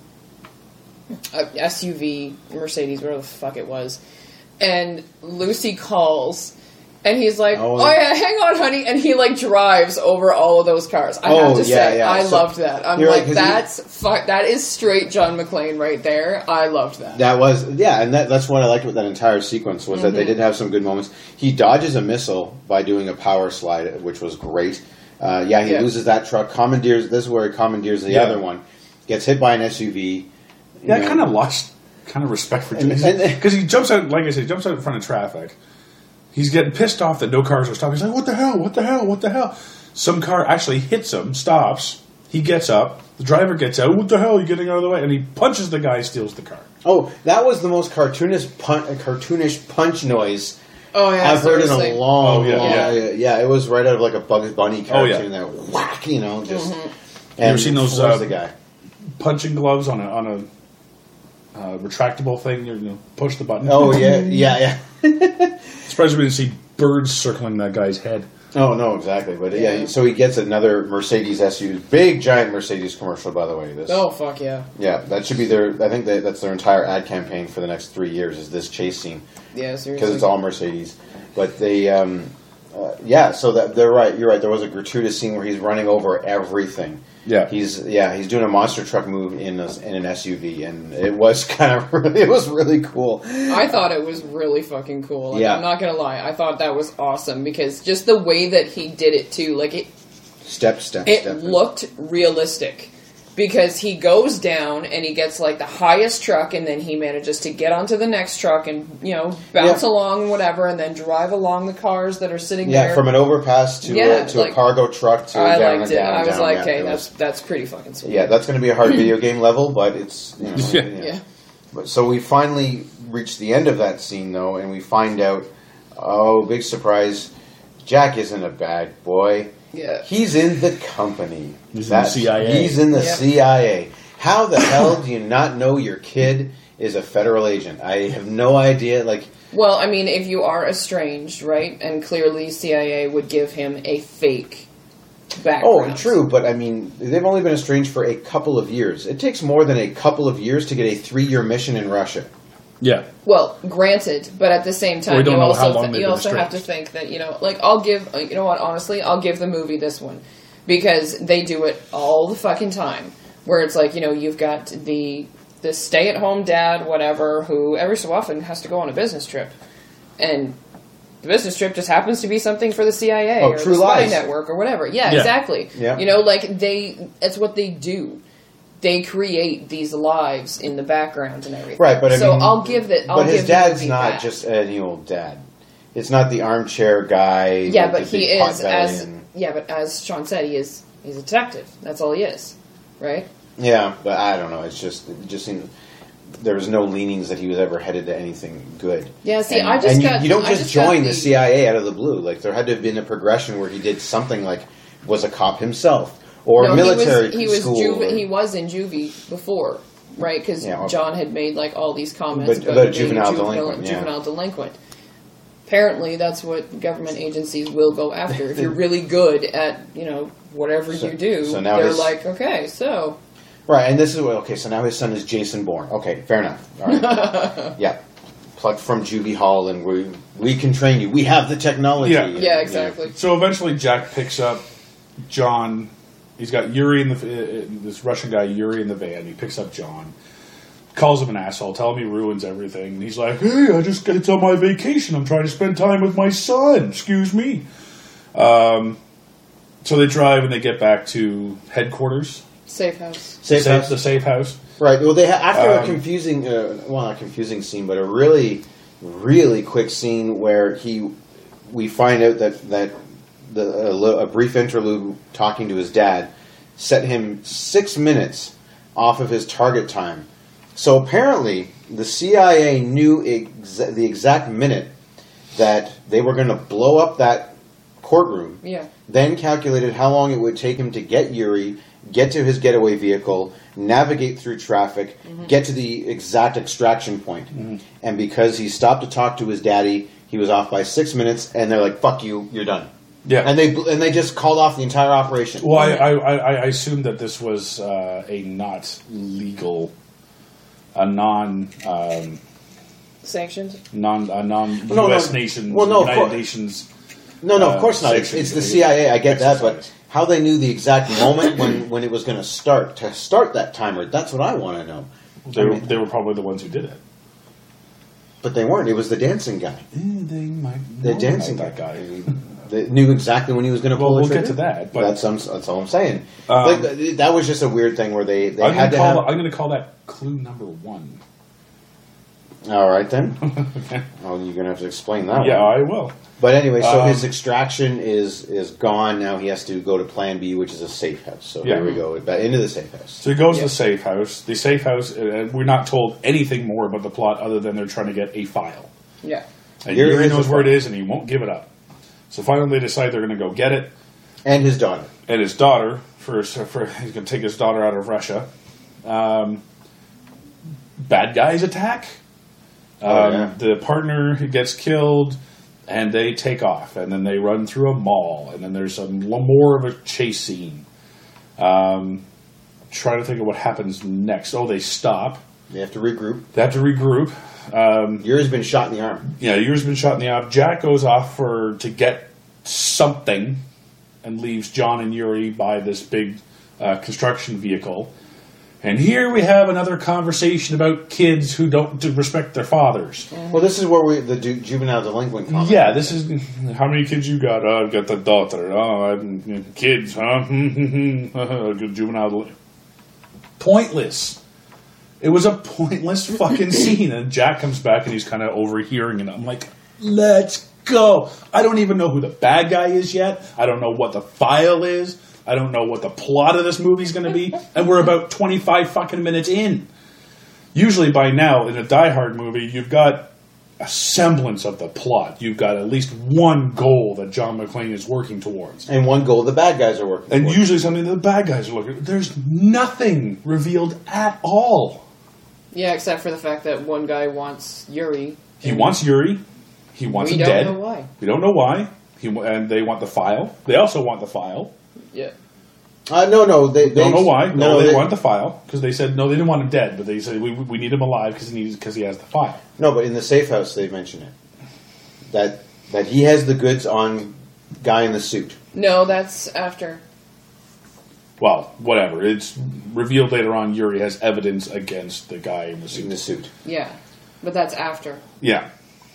SUV Mercedes, whatever the fuck it was, and Lucy calls. And he's like, oh yeah, hang on, honey. And he like drives over all of those cars. I have to say, I loved that. I'm like, that is straight John McClane right there. I loved that. That was, and that's what I liked about that entire sequence was that they did have some good moments. He dodges a missile by doing a power slide, which was great. He loses that truck, commandeers, this is where he commandeers the other one, gets hit by an SUV. Yeah, I kind of lost respect for Jason. Because he jumps out, like I said, jumps out in front of traffic. He's getting pissed off that no cars are stopping. He's like, what the hell? What the hell? What the hell? Some car actually hits him, stops. He gets up. The driver gets out. What the hell? Are you getting out of the way? And he punches the guy, steals the car. Oh, that was the most cartoonish punch noise I've heard in a long, yeah. It was right out of like a Bugs Bunny cartoon. That whack, just. And you ever seen those the guy punching gloves on a retractable thing? You push the button. Oh yeah. Surprised we didn't see birds circling that guy's head. Oh no, exactly. But so he gets another Mercedes SUV, big giant Mercedes commercial. By the way, oh fuck yeah. Yeah, that should be their. I think that's their entire ad campaign for the next 3 years. Is this chase scene? Yeah, seriously. Because it's all Mercedes. But they, so that they're right. You're right. There was a gratuitous scene where he's running over everything. Yeah, he's doing a monster truck move in an SUV, and it was really coole. I thought it was really fucking cool. Like, I'm not gonna lie, I thought that was awesome because just the way that he did it too, like it, step, it looked realistic. because he goes down and he gets like the highest truck, and then he manages to get onto the next truck and bounce along whatever, and then drive along the cars that are sitting there. Yeah, from an overpass to a cargo truck to I down liked and it. down. I was like, okay, yeah, that's pretty fucking sweet. Yeah, that's going to be a hard video game level, but it's Yeah. So we finally reach the end of that scene though, and we find out, big surprise, Jack isn't a bad boy. Yeah. He's in the company. He's in the CIA. He's in the CIA. How the hell do you not know your kid is a federal agent? I have no idea. Well, I mean, if you are estranged, right, and clearly CIA would give him a fake background. Oh, true, but I mean, they've only been estranged for a couple of years. It takes more than a couple of years to get a 3-year mission in Russia. Yeah. Well, granted, but at the same time, We don't you know also, how long they've you been also have to think that, I'll give, honestly, I'll give the movie this one. Because they do it all the fucking time. Where it's like, you've got the stay-at-home dad, whatever, who every so often has to go on a business trip. And the business trip just happens to be something for the CIA or True the spy Lies. network or whatever. Yeah, exactly. Yeah. It's what they do. They create these lives in the background and everything. Right, but I'll give that. But his dad's not just any old dad. It's not the armchair guy. Yeah, but he is but as Sean said, he's a detective. That's all he is, right? Yeah, but I don't know. It just seems there was no leanings that he was ever headed to anything good. Yeah, see, you don't just join the CIA out of the blue. Like there had to have been a progression where he did something like was a cop himself or military school. He was in juvie before, right? Because John had made all these comments about juvenile delinquent. Juvenile delinquent. Apparently, that's what government agencies will go after. If you're really good at, whatever you do, so now they're okay, so... Right, and this is... so now his son is Jason Bourne. Okay, fair enough. All right. Yeah. Plucked from juvie hall, and we can train you. We have the technology. Yeah, exactly. So eventually Jack picks up John. He's got Yuri this Russian guy, Yuri, in the van. He picks up John. Calls him an asshole, tell him he ruins everything. And he's like, hey, it's on my vacation. I'm trying to spend time with my son. Excuse me. So they drive and they get back to headquarters. Safe house. The safe house. Right. Well, they after a confusing, not a confusing scene, but a really, really quick scene where we find out that a brief interlude talking to his dad set him 6 minutes off of his target time. So apparently, the CIA knew the exact minute that they were going to blow up that courtroom. Yeah. Then calculated how long it would take him to get Yuri, get to his getaway vehicle, navigate through traffic, get to the exact extraction point. Mm-hmm. And because he stopped to talk to his daddy, he was off by 6 minutes, and they're like, "Fuck you, you're done." Yeah. And they just called off the entire operation. Well, I assumed that this was a not legal. A non sanctioned, non-U.S. nation, United Nations. No, of course not. It's the CIA. I get that, but how they knew the exact moment when it was going to start that timer? That's what I want to know. They were probably the ones who did it, but they weren't. It was the dancing guy. They might. The dancing guy. They knew exactly when he was going to pull the trigger. We'll get to that. But that's all I'm saying. That was just a weird thing where they had to have... I'm going to call that clue number 1. All right, then. Okay. Well, you're going to have to explain that one. Yeah, I will. But anyway, so his extraction is gone. Now he has to go to Plan B, which is a safe house. So here we go, into the safe house. So he goes to the safe house. The safe house, we're not told anything more about the plot other than they're trying to get a file. Yeah. And Yuri knows where it is, and he won't give it up. So finally they decide they're going to go get it. And his daughter. And his daughter. He's going to take his daughter out of Russia. Bad guys attack. The partner gets killed, and they take off. And then they run through a mall. And then there's more of a chase scene. Trying to think of what happens next. Oh, they stop. They have to regroup. Yuri's been shot in the arm. Yeah, Yuri's been shot in the arm. Jack goes off to get something and leaves John and Yuri by this big construction vehicle. And here we have another conversation about kids who don't respect their fathers. Well, this is where the juvenile delinquent comes. Yeah, this is... How many kids you got? Oh, I've got the daughter. Oh, kids, huh? Juvenile delinquent. pointless. It was a pointless fucking scene. And Jack comes back and he's kind of overhearing it. I'm like, let's go. I don't even know who the bad guy is yet. I don't know what the file is. I don't know what the plot of this movie's going to be. And we're about 25 fucking minutes in. Usually by now, in a Die Hard movie, you've got a semblance of the plot. You've got at least one goal that John McClane is working towards. And one goal the bad guys are working and towards. Usually something that the bad guys are looking at. There's nothing revealed at all. Yeah, except for the fact that one guy wants Yuri. He wants Yuri. He wants him dead. We don't know why. We don't know why. And they want the file. They also want the file. Yeah. No. They don't know why. No, they want the file. Because they said, no, they didn't want him dead. But they said, we need him alive because he has the file. No, but in the safe house, they mention it. That he has the goods on guy in the suit. No, that's after. Well, whatever. It's revealed later on Yuri has evidence against the guy in the suit. Yeah. But that's after. Yeah.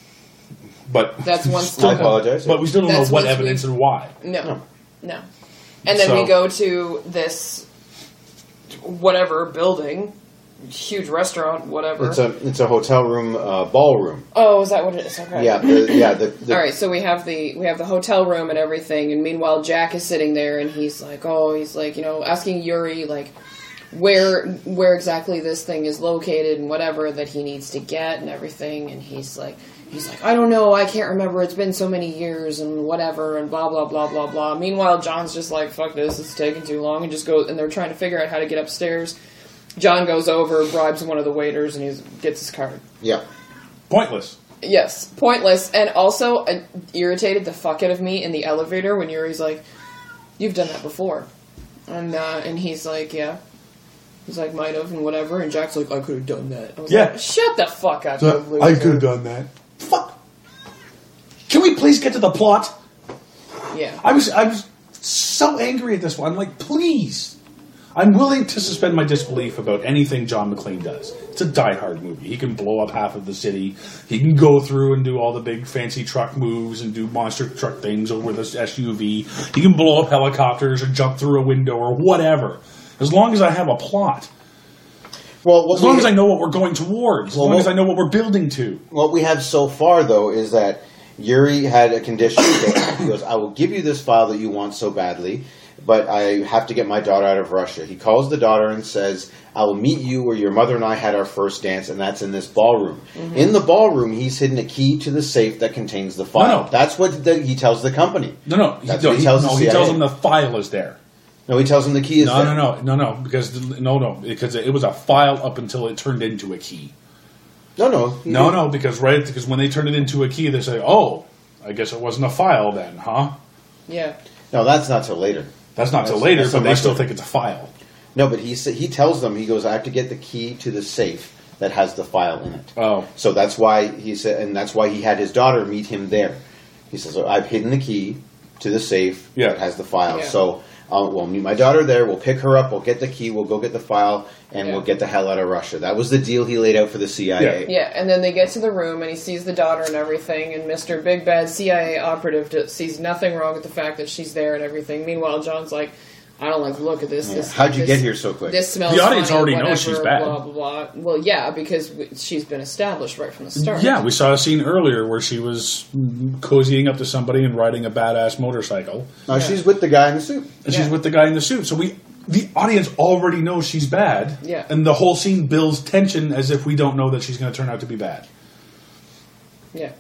But that's one I apologize. But we still don't know what evidence and why. No. And then we go to this whatever building, huge restaurant, whatever. It's a hotel room, ballroom. Oh, is that what it is? Okay. Yeah. All right, so we have the hotel room and everything, and meanwhile Jack is sitting there, and he's like, asking Yuri like where exactly this thing is located and whatever that he needs to get and everything, and he's like, I don't know, I can't remember, it's been so many years and whatever and blah, blah, blah, blah, blah. Meanwhile, John's just like, fuck this, it's taking too long, and just goes, and they're trying to figure out how to get upstairs. John goes over, bribes one of the waiters, and he gets his card. Yeah. Pointless. Yes, pointless, and also irritated the fuck out of me in the elevator when Yuri's like, you've done that before. And he's like, yeah. He's like, might have, and whatever, and Jack's like, I could have done that. I was like, shut the fuck up. I could have done that. Fuck. Can we please get to the plot? Yeah. I was so angry at this one. I'm like, please. I'm willing to suspend my disbelief about anything John McClane does. It's a Die Hard movie. He can blow up half of the city. He can go through and do all the big fancy truck moves and do monster truck things over this SUV. He can blow up helicopters or jump through a window or whatever. As long as I have a plot. Well, as long as I know what we're going towards. As long as I know what we're building to. What we have so far, though, is that Yuri had a condition. He goes, I will give you this file that you want so badly, but I have to get my daughter out of Russia. He calls the daughter and says, I will meet you where your mother and I had our first dance, and that's in this ballroom. Mm-hmm. In the ballroom, he's hidden a key to the safe that contains the file. No. That's what he tells the company. He tells them the file is there. No, he tells him the key is there. No, because it was a file up until it turned into a key. Because when they turn it into a key, they say, oh, I guess it wasn't a file then, huh? Yeah. No, that's not till later. That's not till later, but they still think it's a file. No, but he tells them, he goes, I have to get the key to the safe that has the file in it. Oh. So that's why he said, and that's why he had his daughter meet him there. He says, I've hidden the key to the safe that has the file. Yeah. So we'll meet my daughter there, we'll pick her up, we'll get the key, we'll go get the file, and we'll get the hell out of Russia. That was the deal he laid out for the CIA. Yeah, and then they get to the room, and he sees the daughter and everything, and Mr. Big Bad CIA operative sees nothing wrong with the fact that she's there and everything. Meanwhile, John's like, I don't like the look of this. Yeah. How'd you get here so quick? This smells The audience funny, already whatever, knows she's bad. Blah, blah, blah. Well, yeah, because she's been established right from the start. Yeah, we saw a scene earlier where she was cozying up to somebody and riding a badass motorcycle. She's with the guy in the suit. And she's with the guy in the suit. So the audience already knows she's bad. Yeah. And the whole scene builds tension as if we don't know that she's going to turn out to be bad. Yeah.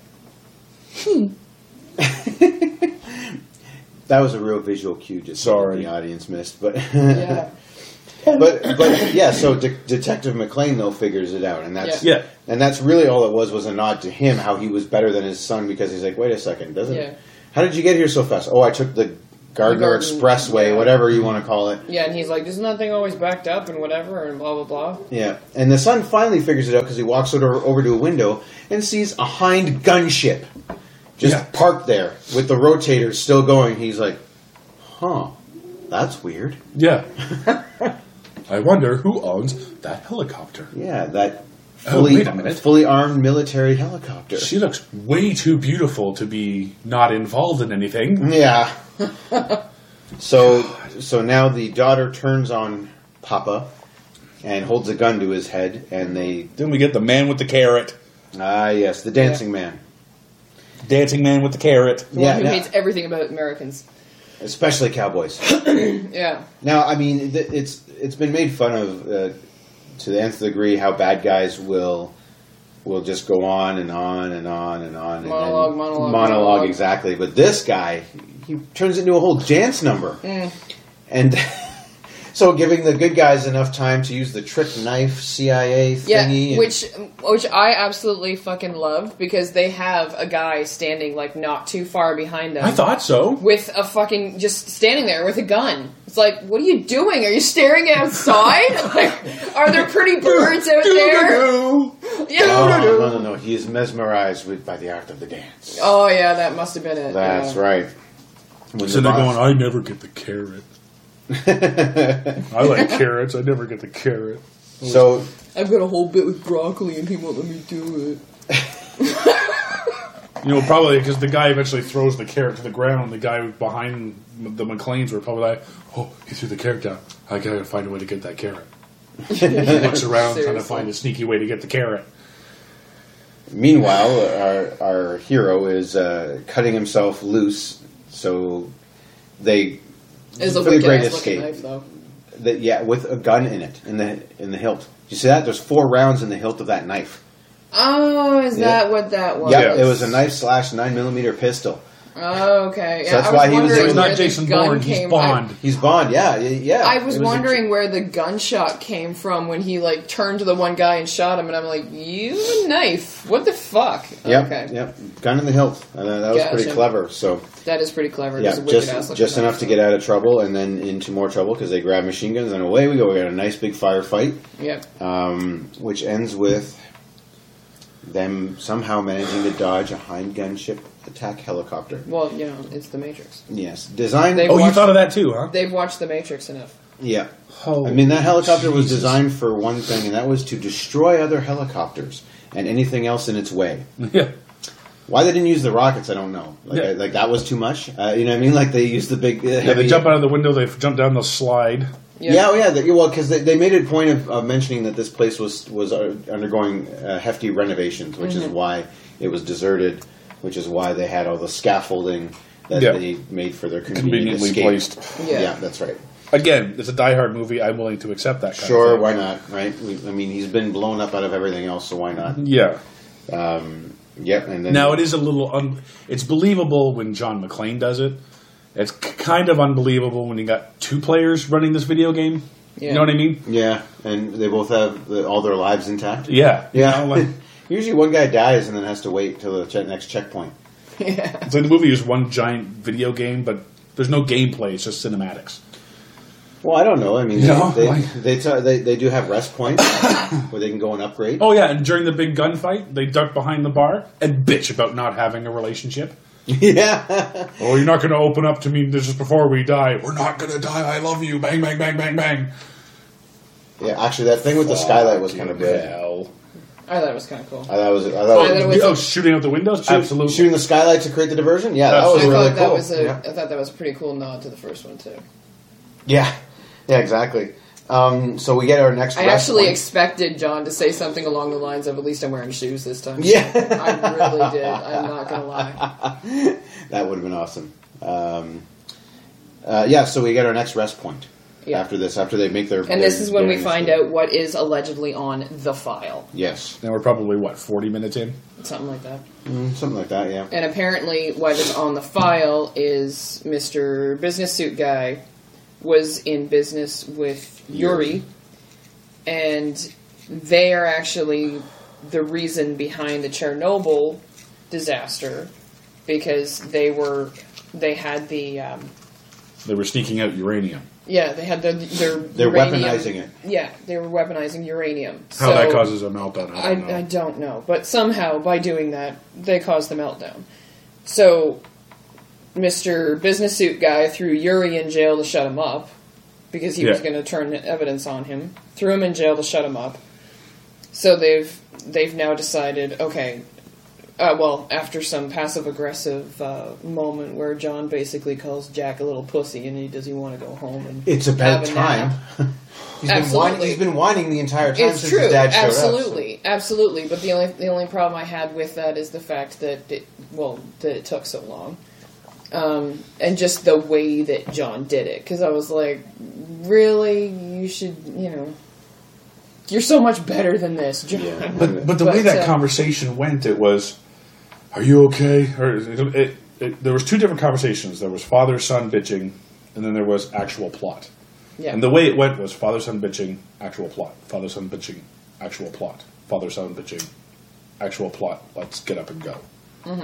That was a real visual cue just the audience missed. But yeah. but yeah, so Detective McClane, though, figures it out. And that's really all it was a nod to him, how he was better than his son, because he's like, wait a second, how did you get here so fast? Oh, I took the Gardner Expressway, whatever you want to call it. Yeah, and he's like, isn't that thing always backed up and whatever, and blah, blah, blah. Yeah, and the son finally figures it out because he walks over to a window and sees a Hind gunship just parked there with the rotators still going. He's like, huh, that's weird. Yeah. I wonder who owns that helicopter. Yeah, that fully armed military helicopter. She looks way too beautiful to be not involved in anything. Yeah. So now the daughter turns on Papa and holds a gun to his head, and they... Then we get the man with the carrot. Ah, yes, the dancing man. Dancing man with the carrot. The one who hates everything about Americans. Especially cowboys. Yeah. Now, I mean, it's been made fun of to the nth degree how bad guys will just go on and on and on and on. Monologue. Exactly. But this guy, he turns into a whole dance number. And so giving the good guys enough time to use the trick knife CIA thingy. Yeah, which I absolutely fucking loved, because they have a guy standing like not too far behind them. I thought so. With a fucking, just standing there with a gun. It's like, what are you doing? Are you staring outside? Like, are there pretty birds out there? Yeah. No. He is mesmerized by the art of the dance. Oh yeah, that must have been it. That's right. So they're going, I never get the carrot. I like carrots. I never get the carrot. So I've got a whole bit with broccoli and he won't let me do it. Probably because the guy eventually throws the carrot to the ground. The guy behind the McLeans were probably like, oh, he threw the carrot down. I gotta find a way to get that carrot. He looks around trying to find a sneaky way to get the carrot. Meanwhile, our hero is cutting himself loose, so they... It's a wicked-ass looking knife, though. With a gun in it, in the hilt. You see that? There's 4 rounds in the hilt of that knife. Oh, is that what that was? Yeah, it was a knife / 9mm pistol. Oh, okay. So that's why he was... He's not Jason Bourne, he's Bond. He's Bond, yeah. I was wondering where the gunshot came from when he, turned to the one guy and shot him, and I'm like, you have a knife? What the fuck? Yep, okay. Yep. Gun in the hilt. That was pretty clever, so... That is pretty clever. Yeah, just enough to get out of trouble, and then into more trouble, because they grab machine guns, and away we go. We got a nice big firefight. Yep. Which ends with them somehow managing to dodge a Hind gunship attack helicopter. Well, it's The Matrix. Yes. Designed... you thought of that too, huh? They've watched The Matrix enough. Yeah. Oh, I mean, that helicopter was designed for one thing, and that was to destroy other helicopters and anything else in its way. Yeah. Why they didn't use the rockets, I don't know. Like that was too much. You know what I mean? Like they used the big... they jump out of the window, they jump down the slide. Yeah. Because they made a point of mentioning that this place was undergoing hefty renovations, which is why it was deserted, which is why they had all the scaffolding that they made for their conveniently placed. Yeah, that's right. Again, it's a Die Hard movie. I'm willing to accept that kind of thing. Sure, why not, right? He's been blown up out of everything else, so why not? Yeah. Yep. And then now, it is a little... it's believable when John McClane does it. It's kind of unbelievable when you got 2 players running this video game. Yeah. You know what I mean? Yeah, and they both have all their lives intact. Yeah. Yeah. Usually one guy dies and then has to wait till the next checkpoint. Yeah. So the movie is one giant video game, but there's no gameplay. It's just cinematics. Well, I don't know. I mean, they do have rest points where they can go and upgrade. Oh, yeah, and during the big gunfight, they duck behind the bar and bitch about not having a relationship. Yeah. Oh, you're not going to open up to me just before we die. We're not going to die. I love you. Bang, bang, bang, bang, bang. Yeah, actually, that thing with the skylight was kind of good. I thought it was kind of cool. I thought it was shooting out the windows? Absolutely. Shooting the skylight to create the diversion? Yeah, that was really cool. I thought that was a pretty cool nod to the first one, too. Yeah. Yeah, exactly. So we get our next... I actually expected John to say something along the lines of, at least I'm wearing shoes this time. Yeah. I really did. I'm not going to lie. That would have been awesome. So we get our next rest point. Yeah. After they make their... And this is when we find out what is allegedly on the file. Yes. And we're probably, 40 minutes in? Something like that. Something like that, yeah. And apparently what is on the file is Mr. Business Suit Guy was in business with Yuri, and they are actually the reason behind the Chernobyl disaster, because they were sneaking out uranium. Yeah, they had they're weaponizing it. Yeah, they were weaponizing uranium. How that causes a meltdown, I don't know. But somehow, by doing that, they caused the meltdown. So Mr. Business Suit Guy threw Yuri in jail to shut him up, because he was going to turn evidence on him. Threw him in jail to shut him up. So they've now decided, okay, after some passive-aggressive moment where John basically calls Jack a little pussy and does he want to go home and it's about time. He's been whining the entire time since his dad showed up. Absolutely. But the only problem I had with that is the fact that it took so long. And just the way that John did it. Because I was like, really? You should, you're so much better than this, John. Yeah. But the way that conversation went, it was, are you okay? Or there was two different conversations. There was father-son bitching, and then there was actual plot. Yeah. And the way it went was father-son bitching, actual plot. Father-son bitching, actual plot. Father-son bitching, actual plot. Let's get up and go. Mm-hmm.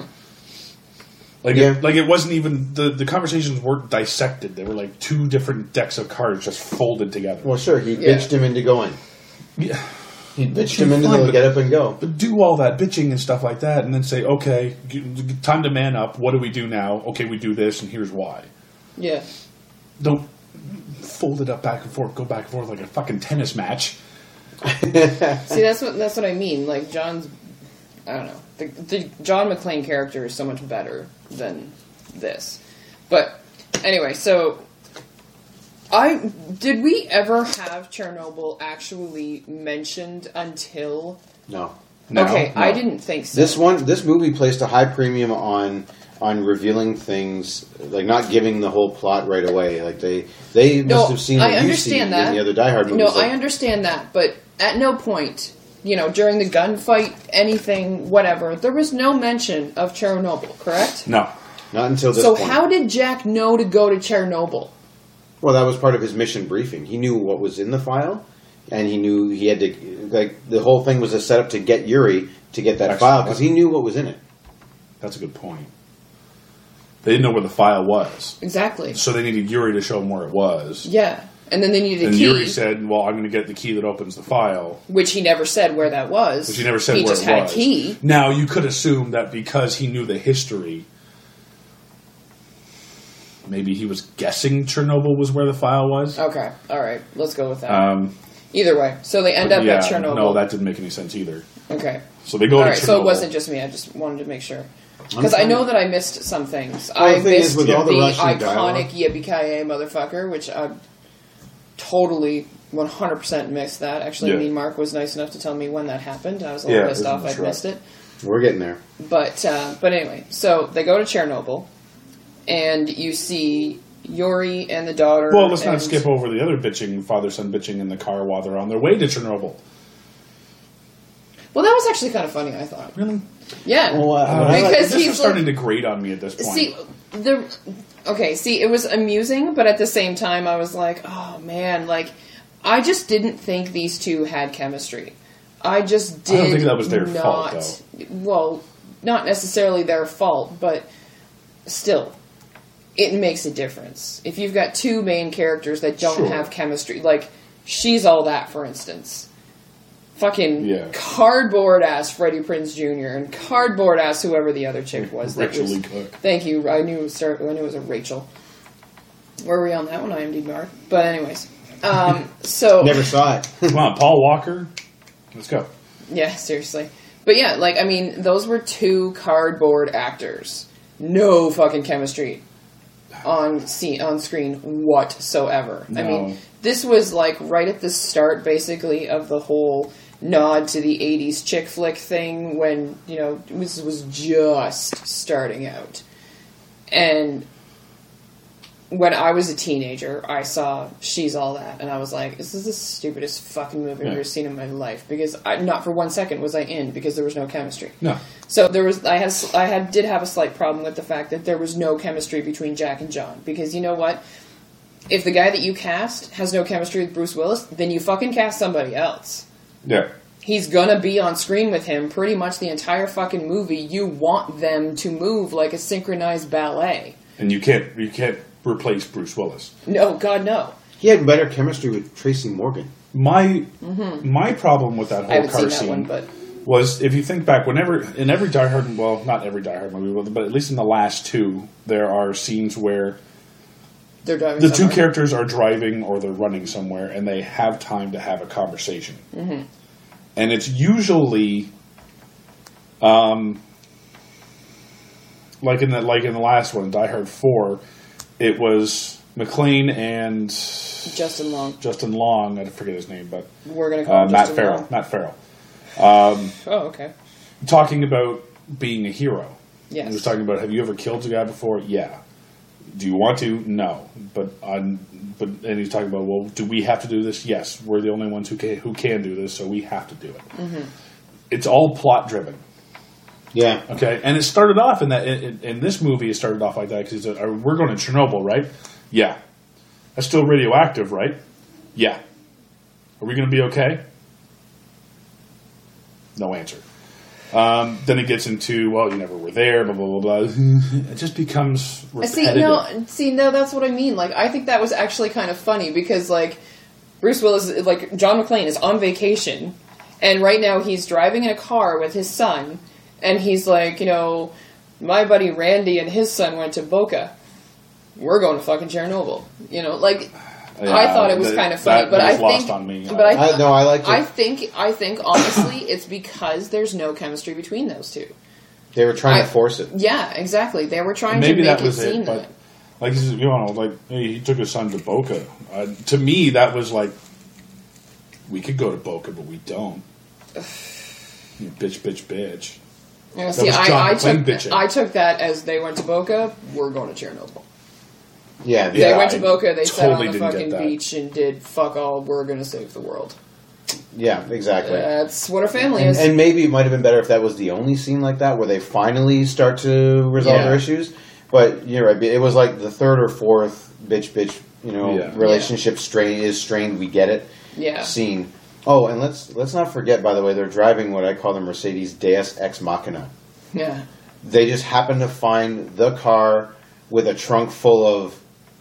It wasn't even the conversations weren't dissected. They were like two different decks of cards just folded together. Well, sure, he bitched him into going. Yeah, he bitched him into the get up and go. But do all that bitching and stuff like that, and then say, okay, time to man up. What do we do now? Okay, we do this, and here's why. Yeah. Don't fold it up back and forth, go back and forth like a fucking tennis match. See, that's what I mean. Like John's, I don't know. The John McClane character is so much better than this. But anyway, so did we ever have Chernobyl actually mentioned until? No. Okay, no. I didn't think so. This movie placed a high premium on revealing things, like not giving the whole plot right away. Like they must have seen what you see in the other Die Hard movies. No, I understand that, but at no point, during the gunfight, anything, whatever, there was no mention of Chernobyl, correct? No. Not until this point. So how did Jack know to go to Chernobyl? Well, that was part of his mission briefing. He knew what was in the file, and he knew he had to, the whole thing was a setup to get Yuri to get that file, because he knew what was in it. That's a good point. They didn't know where the file was. Exactly. So they needed Yuri to show them where it was. Yeah. And then they needed a key. And Yuri said, well, I'm going to get the key that opens the file. Which he never said where that was. Which he never said where it was. He just had a key. Now, you could assume that because he knew the history, maybe he was guessing Chernobyl was where the file was. Okay. All right. Let's go with that. Either way. So they end up at Chernobyl. No, that didn't make any sense either. Okay. So they go to Chernobyl. So it wasn't just me. I just wanted to make sure. Because I know that I missed some things. I missed the iconic Yippee-ki-yay motherfucker, which I totally 100% missed that. Actually, me and Mark was nice enough to tell me when that happened. I was a little pissed off I'd missed it. We're getting there. But anyway, so they go to Chernobyl, and you see Yuri and the daughter. Well, let's not skip over the other father-son bitching in the car while they're on their way to Chernobyl. Well, that was actually kind of funny, I thought. Really? Yeah. Because he's starting to grate on me at this point. See, it was amusing, but at the same time, I was like, oh, man, I just didn't think these two had chemistry. I just did. I don't think that was their fault, though. Well, not necessarily their fault, but still, it makes a difference. If you've got two main characters that don't have chemistry, like, She's All That, for instance. Fucking cardboard-ass Freddie Prinze Jr. and cardboard-ass whoever the other chick was. Rachel Lee Cook. Thank you. I knew it was a Rachel. Where were we on that one? IMDb Mark. But anyways. So never saw it. Come on, Paul Walker. Let's go. Yeah, seriously. But yeah, those were two cardboard actors. No fucking chemistry on screen whatsoever. No. I mean, this was right at the start, basically, of the whole nod to the 80s chick flick thing when, this was just starting out. And when I was a teenager, I saw She's All That, and I was like, this is the stupidest fucking movie I've ever seen in my life. Because not for 1 second was I in, because there was no chemistry. No. So did have a slight problem with the fact that there was no chemistry between Jack and John. Because you know what? If the guy that you cast has no chemistry with Bruce Willis, then you fucking cast somebody else. Yeah. He's gonna be on screen with him pretty much the entire fucking movie. You want them to move like a synchronized ballet. And you can't replace Bruce Willis. No, God, no. He had better chemistry with Tracy Morgan. My problem with that whole car scene was, if you think back, in every Die Hard, well, not every Die Hard movie, but at least in the last two, there are scenes where they're driving the two characters are driving or they're running somewhere, and they have time to have a conversation. Mm-hmm. And it's usually like in the last one, Die Hard 4, it was McClane and Justin Long. I forget his name, but we're gonna call him Matt Farrell. Oh, okay. Talking about being a hero. Yes. He was talking about, have you ever killed a guy before? Yeah. Do you want to? No. And he's talking about, well, do we have to do this? Yes. We're the only ones who can do this, so we have to do it. Mm-hmm. It's all plot driven. Yeah. Okay. And it started off in that in this movie. It started off like that because we're going to Chernobyl, right? Yeah. That's still radioactive, right? Yeah. Are we going to be okay? No answer. Then it gets into, well, you never were there, blah, blah, blah, blah. It just becomes repetitive. No, that's what I mean. Like, I think that was actually kind of funny because, like, Bruce Willis, like, John McClane is on vacation, and right now he's driving in a car with his son, and he's like, my buddy Randy and his son went to Boca. We're going to fucking Chernobyl. Like... Yeah, I thought it was kind of funny, but I think lost on me. But I liked it. I think honestly, it's because there's no chemistry between those two. They were trying to force it. Yeah, exactly. They were trying to make it seem that. Like he took his son to Boca. To me, that was like, we could go to Boca, but we don't. Bitch. Yeah, see, I took that as they went to Boca. We're going to Chernobyl. Yeah, they went to Boca, they sat on the fucking beach and did fuck all, we're going to save the world. Yeah, exactly. That's what a family is. And maybe it might have been better if that was the only scene like that where they finally start to resolve their issues. But you're right, it was like the third or fourth bitch, relationship strained, we get it, scene. Oh, and let's not forget, by the way, they're driving what I call the Mercedes Deus Ex Machina. Yeah. They just happen to find the car with a trunk full of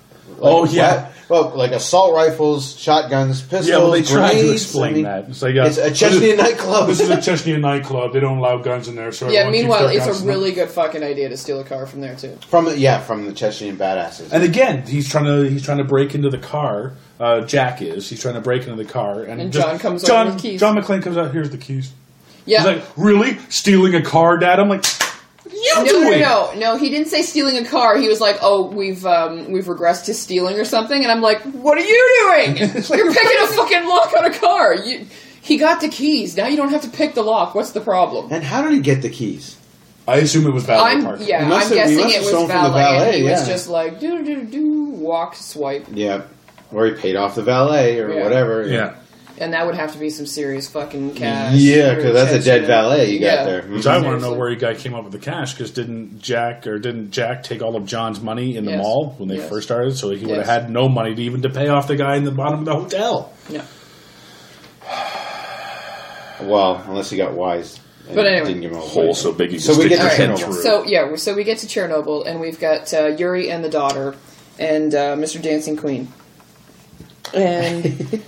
like assault rifles, shotguns, pistols, yeah, well, they tried grenades. to explain that. It's like, it's a Chechnya nightclub. This is a Chechnya nightclub. They don't allow guns in there. So meanwhile, it's a really good fucking idea to steal a car from there too. From the Chechnyan badasses. And again, he's trying to break into the car. Jack is. He's trying to break into the car, and John comes over with the keys. John McClane comes out. Here's the keys. Yeah. He's like, really? Stealing a car, Dad? I'm like, No, he didn't say stealing a car. He was like, oh, we've regressed to stealing or something. And I'm like, what are you doing? You're picking a fucking lock on a car. He got the keys. Now you don't have to pick the lock. What's the problem? And how did he get the keys? I assume it was valet parking. Yeah, I'm guessing it was valet. And he was just like, walk, swipe. Yeah. Or he paid off the valet or whatever. Yeah. And that would have to be some serious fucking cash. Yeah, because that's a dead valet you got there. Which I want to know where you guy came up with the cash, because didn't Jack take all of John's money in the mall when they first started? So he would have had no money to pay off the guy in the bottom of the hotel. Yeah. Well, unless he got wise. But anyway, didn't give him a hole so big. So we get to Chernobyl. So we get to Chernobyl, and we've got Yuri and the daughter, and Mr. Dancing Queen. And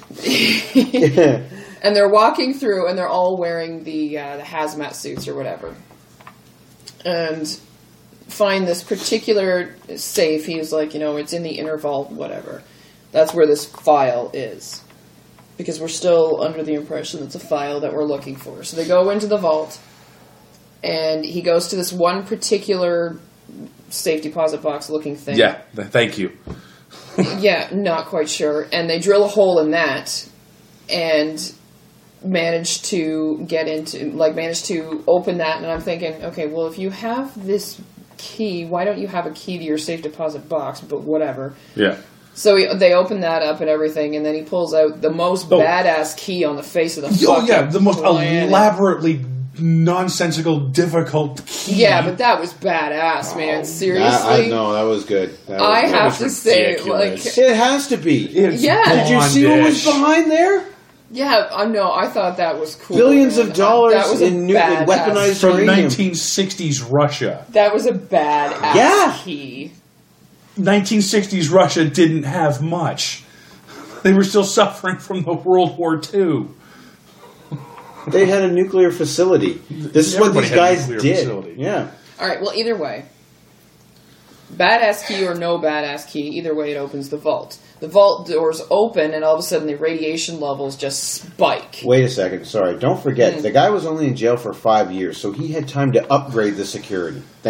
and they're walking through, and they're all wearing the hazmat suits or whatever, and find this particular safe. He's like, it's in the inner vault, whatever. That's where this file is, because we're still under the impression it's a file that we're looking for. So they go into the vault, and he goes to this one particular safe deposit box looking thing. Yeah, thank you. Yeah, not quite sure. And they drill a hole in that and manage to open that. And I'm thinking, okay, well, if you have this key, why don't you have a key to your safe deposit box? But whatever. Yeah. So they open that up and everything, and then he pulls out the most badass key on the face of the fucking the most planet. elaborately nonsensical, difficult key. Yeah, but that was badass, man. Seriously. No, that was good. I have to say, it has to be. Did you see what was behind there? Yeah, I thought that was cool. Billions of dollars in weaponized from uranium. 1960s Russia. That was a badass key. 1960s Russia didn't have much. They were still suffering from the World War II. They had a nuclear facility. This is what these guys did. Facility. Yeah. All right, well, either way. Badass key or no badass key, either way it opens the vault. The vault doors open, and all of a sudden the radiation levels just spike. Wait a second. Sorry. Don't forget, the guy was only in jail for 5 years, so he had time to upgrade the security. Thank you.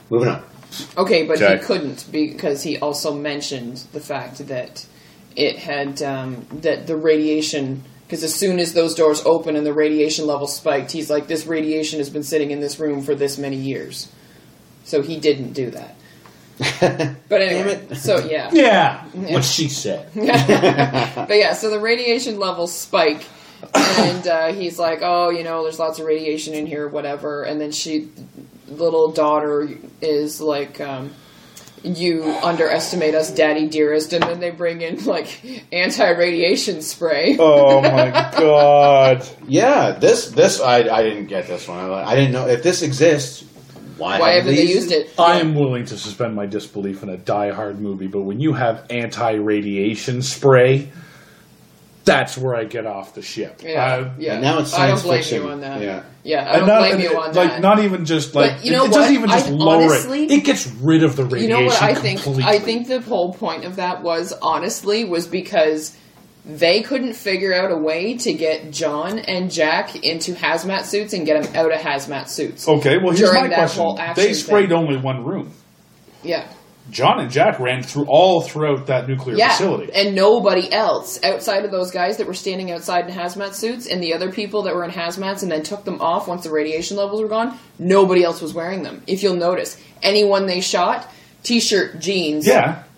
Moving on. Okay, but he couldn't because he also mentioned the fact that it had that the radiation. Because as soon as those doors open and the radiation level spiked, he's like, "This radiation has been sitting in this room for this many years," so he didn't do that. But anyway, so yeah, what she said. But yeah, so the radiation levels spike, and he's like, "Oh, there's lots of radiation in here, whatever." And then little daughter is like, "You underestimate us, Daddy dearest," and then they bring in like anti-radiation spray. Oh my god! Yeah, this I didn't get this one. I didn't know if this exists. Why haven't they used it? I am willing to suspend my disbelief in a Die Hard movie, but when you have anti-radiation spray, that's where I get off the ship. Yeah. And now it's science fiction. I don't blame you on that. Yeah, I don't blame you on that. Like, not even just like it doesn't even just lower it. It gets rid of the radiation. You know what I think? Completely. I think the whole point of that was because they couldn't figure out a way to get John and Jack into hazmat suits and get them out of hazmat suits. Okay, well here's my question. Whole action they sprayed thing. only one room. Yeah. John and Jack ran throughout that nuclear facility. And nobody else outside of those guys that were standing outside in hazmat suits and the other people that were in hazmats and then took them off once the radiation levels were gone, nobody else was wearing them. If you'll notice, anyone they shot, t-shirt, jeans,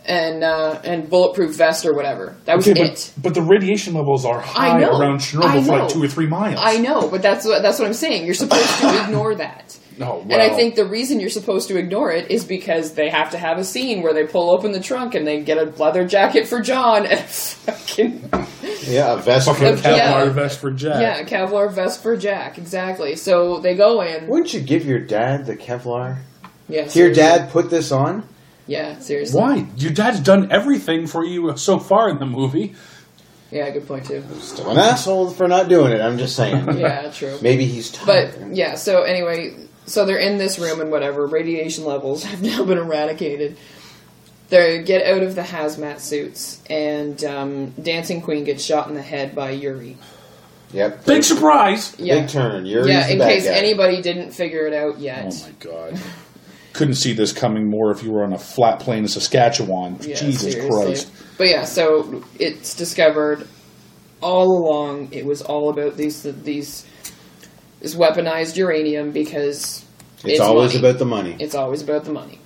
and bulletproof vest or whatever. That was it. But the radiation levels are high around Chernobyl for like 2 or 3 miles. I know, but that's what I'm saying. You're supposed to ignore that. No, and I think the reason you're supposed to ignore it is because they have to have a scene where they pull open the trunk and they get a leather jacket for John and a fucking... Yeah, a vest. A Kevlar vest for Jack. Yeah, a Kevlar vest for Jack, exactly. So they go in... Wouldn't you give your dad the Kevlar? Yeah, seriously. Your dad put this on? Yeah, seriously. Why? Your dad's done everything for you so far in the movie. Yeah, good point, too. Still an asshole for not doing it, I'm just saying. Yeah, true. Maybe he's tired. But, yeah, so anyway... So they're in this room and whatever. Radiation levels have now been eradicated. They get out of the hazmat suits, and Dancing Queen gets shot in the head by Yuri. Yep. Big surprise! Yeah. Big turn. Yuri's yeah, in the bad case guy. anybody didn't figure it out yet. Oh my god. Couldn't see this coming more if you were on a flat plane in Saskatchewan. Yeah, Jesus seriously. Christ. But yeah, so it's discovered all along it was all about this weaponized uranium because it's always money. about the money. It's always about the money.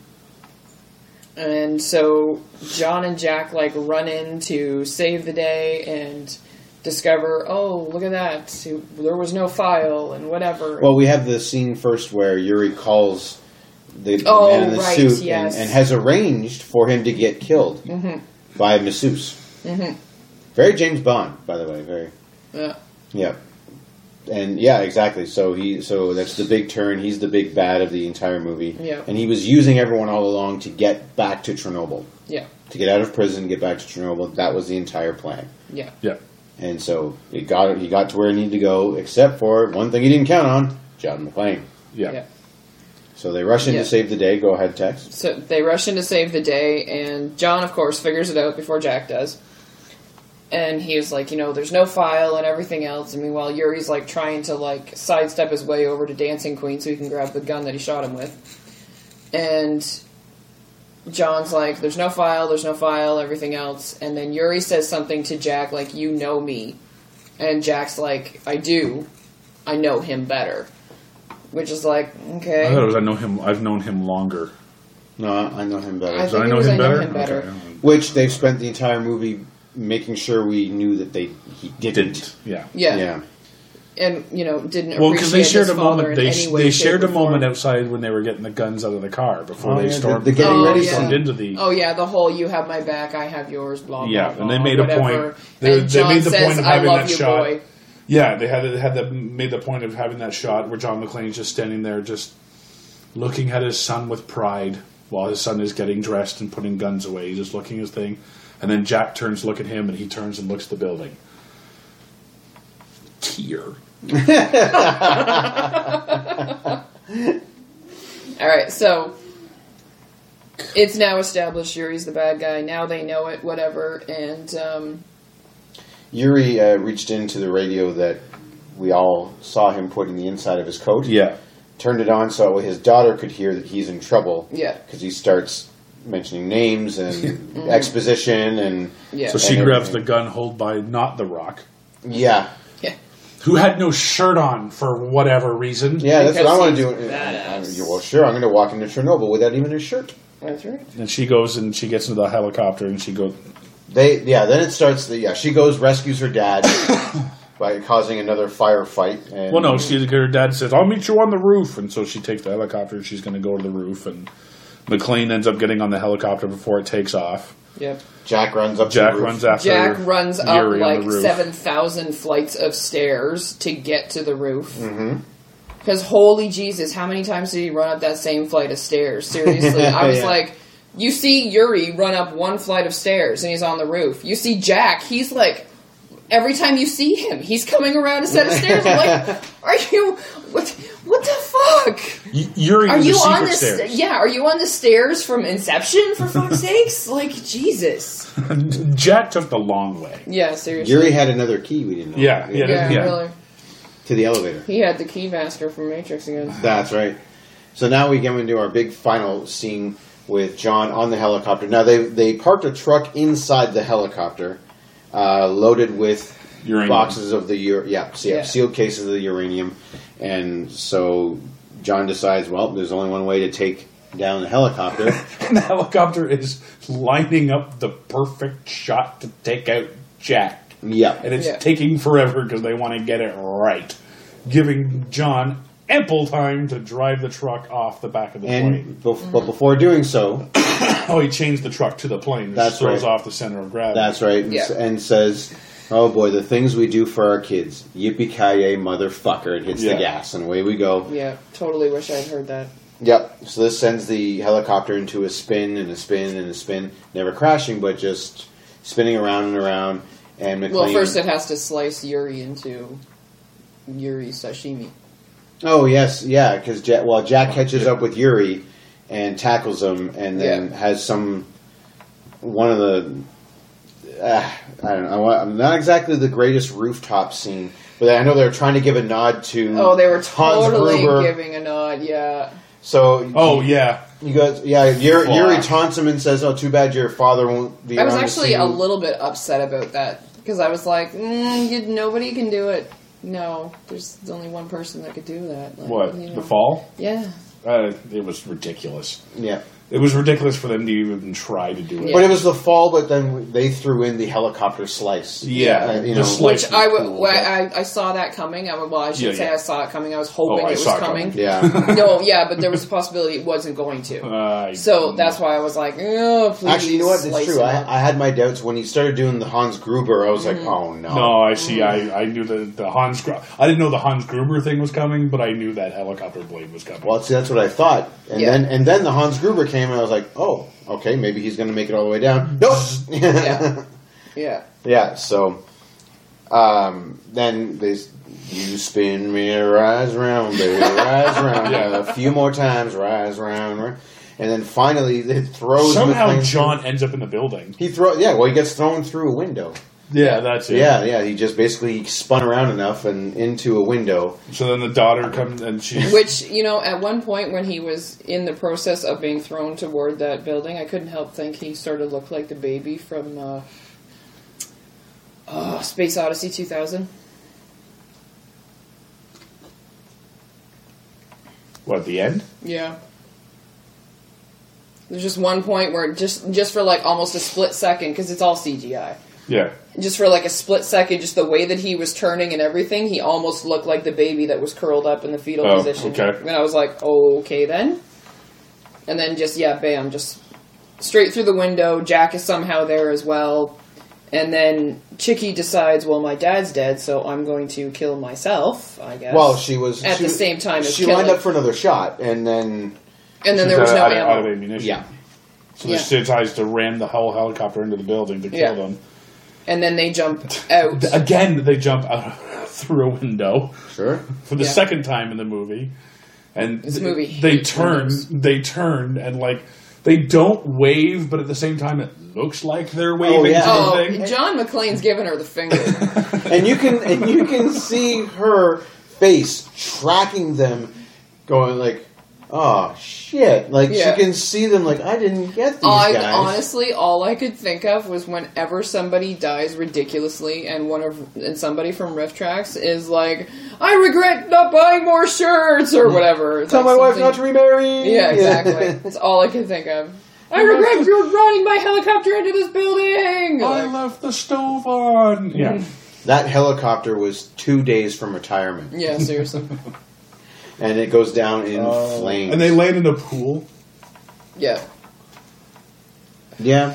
And so John and Jack run in to save the day and discover, oh, look at that. There was no file and whatever. Well, we have the scene first where Yuri calls the man in the suit and has arranged for him to get killed by a masseuse. Mm-hmm. Very James Bond, by the way. Very. Yeah. Yeah. And yeah, exactly. So that's the big turn. He's the big bad of the entire movie. Yeah. And he was using everyone all along to get back to Chernobyl. Yeah. To get out of prison, get back to Chernobyl. That was the entire plan. Yeah. Yeah. And so he got to where he needed to go, except for one thing he didn't count on: John McClane. Yeah. So they rush in to save the day. Go ahead, Tex. So they rush in to save the day, and John, of course, figures it out before Jack does. And he was like, there's no file and everything else. And meanwhile, Yuri's trying to sidestep his way over to Dancing Queen so he can grab the gun that he shot him with. And John's like, there's no file, everything else. And then Yuri says something to Jack like, you know me. And Jack's like, I do. I know him better. Which is like, okay. I thought it was I've known him longer. No, I know him better. I think it was I know him better. Okay. Which they've spent the entire movie making sure we knew that he didn't. Yeah. Yeah. And, didn't well, because they shared his a moment. They shared a moment outside when they were getting the guns out of the car before they stormed. The getting ready scene. Into the. Oh yeah, the whole "you have my back, I have yours." Blah blah. Yeah, blah, and they made whatever. a point. They made the point of having that shot. Boy. Yeah, they made the point of having that shot where John McClane's just standing there, just looking at his son with pride while his son is getting dressed and putting guns away. He's just looking at his thing, and then Jack turns to look at him, and he turns and looks at the building. Tear. Alright, so it's now established Yuri's the bad guy. Now they know it, whatever, and Yuri reached into the radio that we all saw him put in the inside of his coat. Yeah. turned it on so his daughter could hear that he's in trouble. Yeah. Because he starts mentioning names and exposition and... Yeah. So she grabs the gun held by not The Rock. Yeah. Yeah. Who had no shirt on for whatever reason. Yeah, that's what I want to do. Badass. Well, sure, I'm going to walk into Chernobyl without even a shirt. That's right. And she goes and she gets into the helicopter and she goes... Then it starts she goes, rescues her dad by causing another firefight. And Well, no, her dad says, I'll meet you on the roof. And so she takes the helicopter and she's going to go to the roof. And McClane ends up getting on the helicopter before it takes off. Yep. Jack runs up Jack to the roof. runs after Jack runs up Yuri on like the roof. 7,000 flights of stairs to get to the roof. Because holy Jesus, how many times did he run up that same flight of stairs? Seriously. I was like, you see Yuri run up one flight of stairs and he's on the roof. You see Jack, he's like, every time you see him, he's coming around a set of stairs. I'm like, are you, what the fuck? Yuri Are was you the on secret the stairs. are you on the stairs from Inception, for fuck's sakes? Like, Jesus. Jack took the long way. Yeah, seriously. Yuri had another key we didn't know. Yeah. Really. To the elevator. He had the Keymaster from Matrix again. That's right. So now we get into our big final scene with John on the helicopter. Now they parked a truck inside the helicopter, loaded with Uranium. boxes of the sealed cases of the uranium, and so John decides, well, there's only one way to take down the helicopter. And the helicopter is lining up the perfect shot to take out Jack. Yeah, And it's taking forever because they want to get it right, giving John ample time to drive the truck off the back of the plane. and but before doing so, Oh, he changed the truck to the plane, which That's throws right. off the center of gravity. that's right, and says, "Oh boy, the things we do for our kids, yippee-ki-yay, motherfucker!" It hits the gas, and away we go. Yeah, totally wish I'd heard that. Yep. So this sends the helicopter into a spin and a spin and a spin, never crashing, but just spinning around and around. And McClane. Well, first it has to slice Yuri into Yuri's sashimi. Oh yes, yeah, because Jack catches up with Yuri and tackles him, and then has one of the I don't know, not exactly the greatest rooftop scene, but I know they're trying to give a nod to. Oh, they were Hans totally Gruber. giving a nod. Yeah. So. Oh, yeah. You guys, Yuri taunts him and says, "Oh, too bad your father won't be." I was around to actually see a you." little bit upset about that because I was like, nobody can do it. No, there's only one person that could do that. Like, What? The fall? Yeah. It was ridiculous. Yeah. It was ridiculous for them to even try to do it. Yeah. But it was the fall, but then they threw in the helicopter slice. Yeah. You The know. slice Which I was would, cool, but- I saw that coming. I should say yeah. I saw it coming. I was hoping I it was saw it coming. coming. Yeah. No, yeah, but there was a possibility it wasn't going to. So that's why I was like, oh, please. Actually, you know what? It's slice true. him up. I had my doubts when he started doing the Hans Gruber. I was like, oh no. No, I see. I knew the Hans. I didn't know the Hans Gruber thing was coming, but I knew that helicopter blade was coming. Well, see, that's what I thought. And Yeah. then the Hans Gruber came, and I was like, oh, okay, maybe he's going to make it all the way down. Nope. Yeah. Yeah. Yeah. So, then you spin me, rise round, baby, rise round. A few more times, rise round. And then finally, it throws. Somehow McClane John through. ends up in the building. He gets thrown through a window. Yeah, that's it. Yeah. He just basically spun around enough and into a window. So then the daughter comes and she. Which, at one point when he was in the process of being thrown toward that building, I couldn't help think he sort of looked like the baby from Space Odyssey 2000. What, at the end? Yeah. There's just one point where just for like almost a split second, because it's all CGI. Yeah. Just for like a split second, just the way that he was turning and everything, he almost looked like the baby that was curled up in the fetal position. Okay. And I was like, okay then. And then just, bam, just straight through the window. Jack is somehow there as well. And then Chicky decides, well, my dad's dead, so I'm going to kill myself, I guess. Well, she was at the same time as she killing. lined up for another shot, and then there was no out ammo. of ammunition. yeah. So she decides to ram the whole helicopter into the building to kill them. And then they jump out. Again, they jump out through a window. Sure. For the second time in the movie. And This movie they hates turn, and like, they don't wave, but at the same time it looks like they're waving to the thing. John McClane's giving her the finger. and you can see her face tracking them going like, oh shit! Like she can see them. Like I didn't get these guys. Honestly, all I could think of was whenever somebody dies ridiculously, and somebody from Riff Tracks is like, "I regret not buying more shirts" or whatever. It's Tell my wife not to remarry. Yeah, exactly. That's all I could think of. I regret riding my helicopter into this building. I left the stove on. Yeah, that helicopter was 2 days from retirement. Yeah, seriously. And it goes down in flames. And they land in a pool. Yeah. Yeah.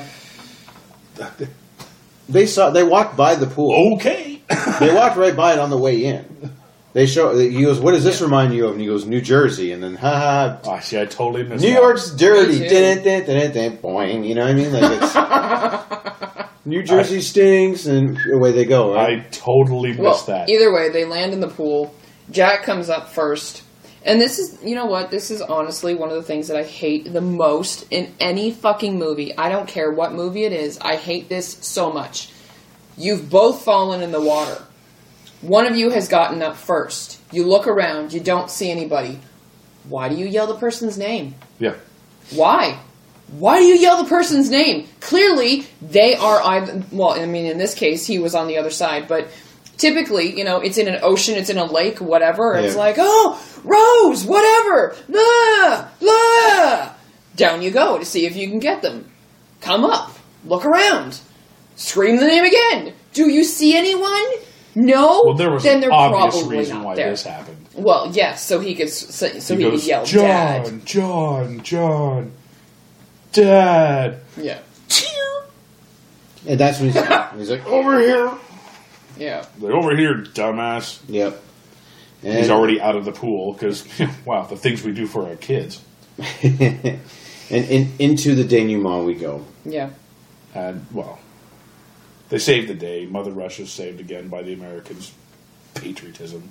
They walked by the pool. Okay. They walked right by it on the way in. He goes, what does this remind you of? And he goes, New Jersey. And then, Oh, see, I totally missed New that. York's dirty. Boing. You know what I mean? Like it's New Jersey stinks, and away they go, right? I totally missed that. Either way, they land in the pool. Jack comes up first. And this is, you know what? This is honestly one of the things that I hate the most in any fucking movie. I don't care what movie it is. I hate this so much. You've both fallen in the water. One of you has gotten up first. You look around. You don't see anybody. Why do you yell the person's name? Yeah. Why? Why do you yell the person's name? Clearly, they are either... Well, I mean, in this case, he was on the other side, but... Typically, you know, it's in an ocean, it's in a lake, whatever. It's like, oh, Rose, whatever, blah, blah. Down you go to see if you can get them. Come up, look around, scream the name again. Do you see anyone? No. Well, there was then they're an obvious probably reason not why there. this happened. Well, yes, so he could yell, John, Dad. John, Dad. Yeah. And that's when he's like, over here. Yeah. Like, over here, dumbass. Yep. And he's already out of the pool because, wow, the things we do for our kids. And into the denouement we go. Yeah. And, well, they saved the day. Mother Russia's saved again by the Americans' patriotism.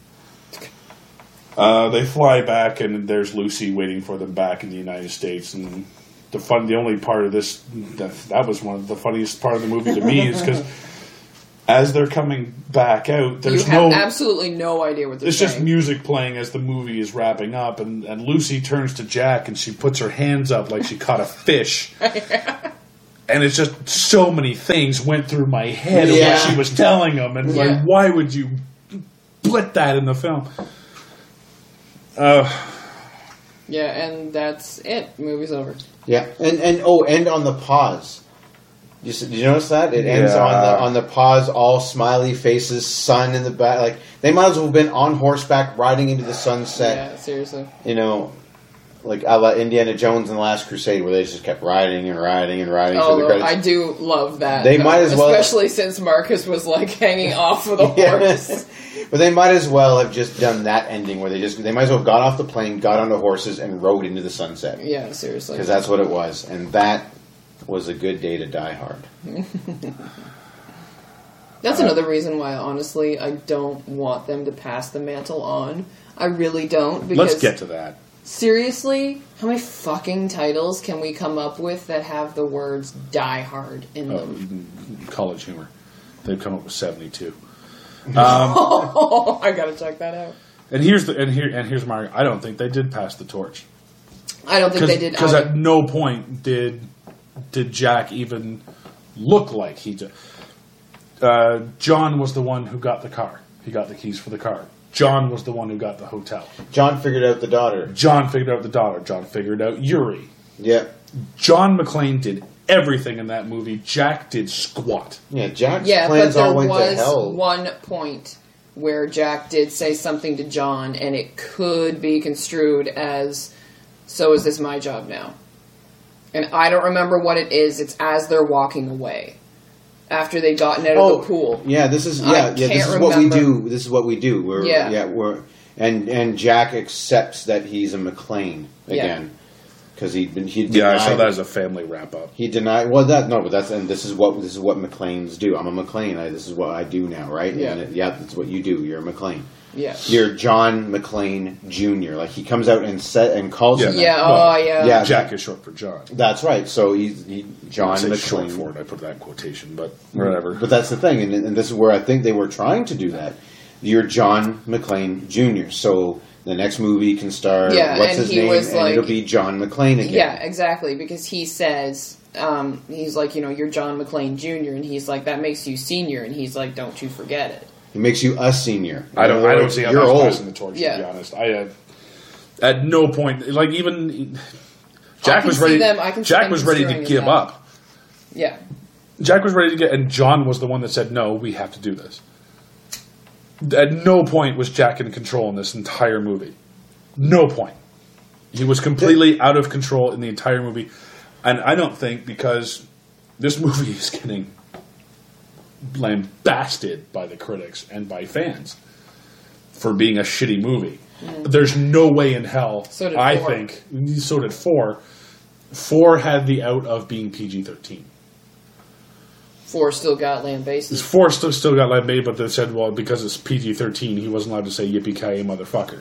They fly back, and there's Lucy waiting for them back in the United States. And the only part of this, that was one of the funniest part of the movie to me, is because as they're coming back out, there's you have absolutely no idea what they're saying. It's just music playing as the movie is wrapping up, and Lucy turns to Jack, and she puts her hands up like she caught a fish. And it's just so many things went through my head of what she was telling him, and like, why would you put that in the film? Yeah, and that's it. Movie's over. Yeah, and on the pause. Did you notice that? It ends on the pause, all smiley faces, sun in the back. Like, they might as well have been on horseback riding into the sunset. Yeah, seriously. You know, like a la Indiana Jones and the Last Crusade, where they just kept riding and riding and riding. Oh, I do love that. They might as well, especially since Marcus was like hanging off of the horse. But they might as well have just done that ending where they might as well have got off the plane, got onto horses, and rode into the sunset. Yeah, seriously. Because that's what it was. And that was a good day to die hard. That's another reason why, honestly, I don't want them to pass the mantle on. I really don't. Because let's get to that. Seriously, how many fucking titles can we come up with that have the words Die Hard in them? College Humor. They've come up with 72. I gotta check that out. And here's my. I don't think they did pass the torch. I don't think they did because at no point did Jack even look like he did. John was the one who got the car. He got the keys for the car. John was the one who got the hotel. John figured out the daughter. John figured out the daughter. John figured out Yuri. Yeah. John McClane did everything in that movie. Jack did squat. Yeah, Jack's plans all went to hell. But there was one point where Jack did say something to John, and it could be construed as, so is this my job now? And I don't remember what it is. It's as they're walking away. After they've gotten out of the pool. Yeah, this is what we do. This is what we do. And Jack accepts that he's a McClane again. Because he denied. Yeah, I saw that as a family wrap up. He denied. This is what McClanes do. I'm a McClane. This is what I do now, right? Yeah. That's what you do. You're a McClane. Yeah. You're John McClane Jr. Like, he comes out and calls him that. Yeah. Jack is short for John. That's right. So he's John McClane. Short for it. I put that in quotation, but whatever. But that's the thing, and this is where I think they were trying to do that. you're John McClane Jr. So the next movie can star what's his name, and it'll be John McClane again. Yeah, exactly, because he says, he's like, you're John McClane Jr., and he's like, that makes you senior, and he's like, don't you forget it. It makes you a senior. I don't see how you're that's old. passing the torch, to be honest. At no point, like even Jack was ready. Jack was ready to give up. Yeah. Jack was ready to get, and John was the one that said, "No, we have to do this." At no point was Jack in control in this entire movie. No point. He was completely out of control in the entire movie, and I don't think because this movie is getting lambasted by the critics and by fans for being a shitty movie. There's no way in hell. So did I 4. think so did 4. 4 had the out of being PG-13. 4 still got lambasted. 4 still got lambasted, but they said, well, because it's PG-13, he wasn't allowed to say yippee-ki-yay motherfucker.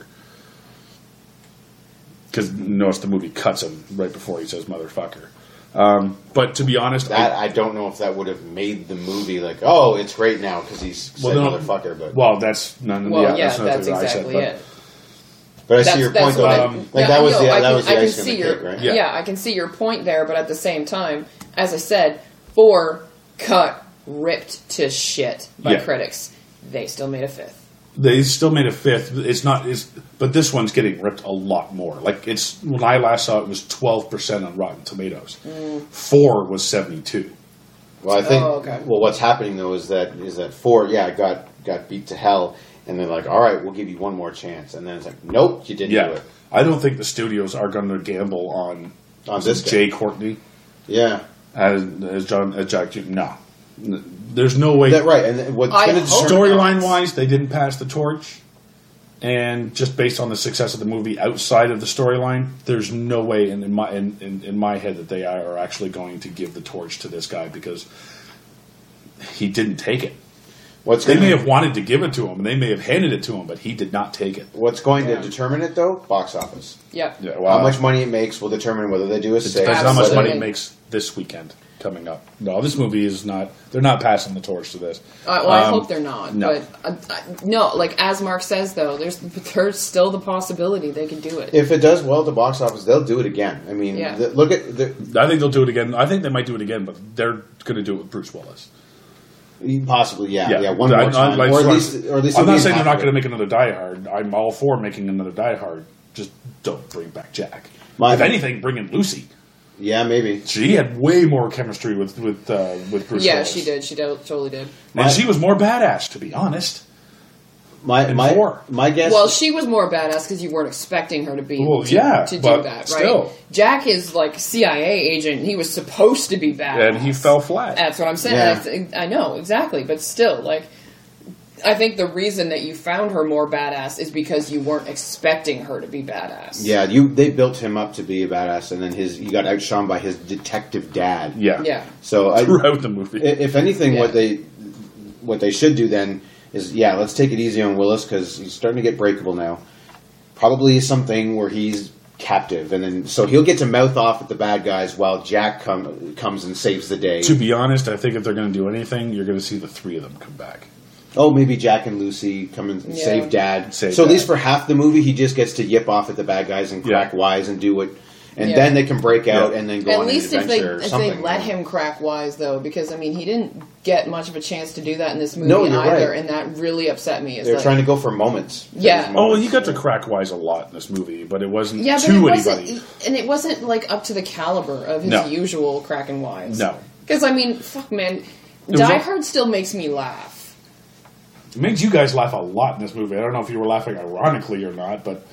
Because notice the movie cuts him right before he says motherfucker. But to be honest, I don't know if that would have made the movie like, oh, it's great now because he's said motherfucker. But that's none. That's exactly it. But I see your point, though. That was the icing on the cake, right? Yeah, I can see your point there, but at the same time, as I said, 4 cut ripped to shit by critics. They still made a 5th. They still made a 5th. But this one's getting ripped a lot more. Like when I last saw it was 12% on Rotten Tomatoes. 4 was 72. Well, I think. Well, what's happening though is that 4, got beat to hell, and they're like, all right, we'll give you one more chance, and then it's like, nope, you didn't do it. I don't think the studios are going to gamble on this Jay Courtney. Yeah, as Jack. No. There's no way. Right, and what's storyline-wise, they didn't pass the torch, and just based on the success of the movie outside of the storyline, there's no way in my head that they are actually going to give the torch to this guy because he didn't take it. They may have wanted to give it to him, and they may have handed it to him, but he did not take it. What's going to determine it, though? Box office. Yep. Yeah. Well, how much money it makes will determine whether they do a 6. Depends how much money it makes this weekend. Coming up. No, this movie is not. They're not passing the torch to this. I hope they're not. No. But no, like as Mark says, though, there's still the possibility they could do it. If it does well at the box office, they'll do it again. I mean, look at. I think they'll do it again. I think they might do it again, but they're going to do it with Bruce Willis. Possibly, yeah. One more time, or at least. I'm not saying they're not going to make another Die Hard. I'm all for making another Die Hard. Just don't bring back Jack. If anything, bring in Lucy. Yeah, maybe. She had way more chemistry with Bruce Willis. Yeah, she did. She totally did. And she was more badass, to be honest. My guess. Well, she was more badass because you weren't expecting her to be to do that, right? Still. Jack is like CIA agent. He was supposed to be badass, and he fell flat. That's what I'm saying. Yeah. I know exactly, but still, like. I think the reason that you found her more badass is because you weren't expecting her to be badass. Yeah, they built him up to be a badass, and then he got outshone by his detective dad. Yeah. So throughout the movie, if anything, what they should do then is let's take it easy on Willis because he's starting to get breakable now. Probably something where he's captive, and then so he'll get to mouth off at the bad guys while Jack comes and saves the day. To be honest, I think if they're going to do anything, you're going to see the 3 of them come back. Oh, maybe Jack and Lucy come and save Dad. At least for half the movie, he just gets to yip off at the bad guys and crack wise and do what... And then they can break out and then go on an adventure or something. At least if they let him crack wise, though, because, I mean, he didn't get much of a chance to do that in this movie either, and that really upset me. They're trying to go for moments. Yeah. Oh, he got to crack wise a lot in this movie, but it wasn't to anybody. And it wasn't, like, up to the caliber of his usual cracking wise. No. Because, I mean, fuck, man, Die Hard still makes me laugh. It makes you guys laugh a lot in this movie. I don't know if you were laughing ironically or not, but...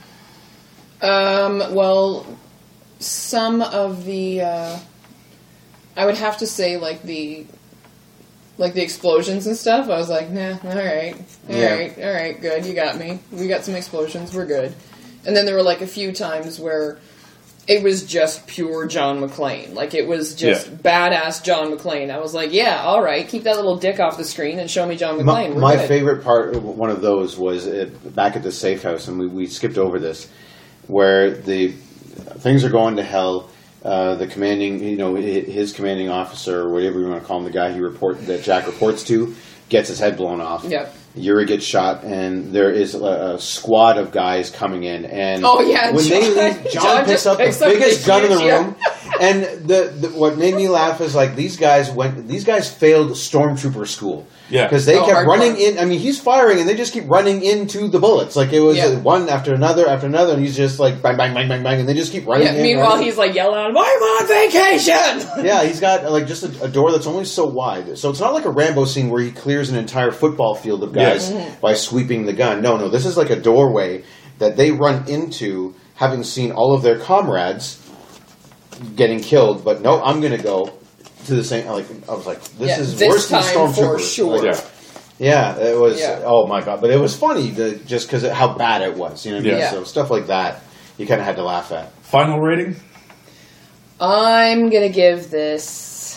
Well, some of the... I would have to say, like the explosions and stuff, I was like, nah, alright, good, you got me. We got some explosions, we're good. And then there were, like, a few times where... It was just pure John McClane. Like, it was just badass John McClane. I was like, yeah, all right, keep that little dick off the screen and show me John McClane. My favorite part, one of those, was back at the safe house, and we skipped over this, where the things are going to hell. The commanding, his commanding officer, or whatever you want to call him, the guy that Jack reports to, gets his head blown off. Yep. Yuri gets shot, and there is a squad of guys coming in. And when they leave, John picks up the biggest gun in the room. And what made me laugh is like these guys failed stormtrooper school. Yeah, because they kept running in. I mean, he's firing, and they just keep running into the bullets. Like it was one after another, and he's just like bang, bang, bang, bang, bang, and they just keep running. Yeah. Meanwhile, he's like yelling at him, "I'm on vacation." Yeah, he's got like just a door that's only so wide, so it's not like a Rambo scene where he clears an entire football field of guys by sweeping the gun. No, this is like a doorway that they run into, having seen all of their comrades getting killed. But no, I'm going to go to the same. Like I was like, this is worse than Stormtrooper. For sure. Like, yeah, it was. Yeah. Oh my god! But it was funny just because how bad it was. You know what I mean? Yeah. So stuff like that, you kind of had to laugh at. Final rating? I'm gonna give this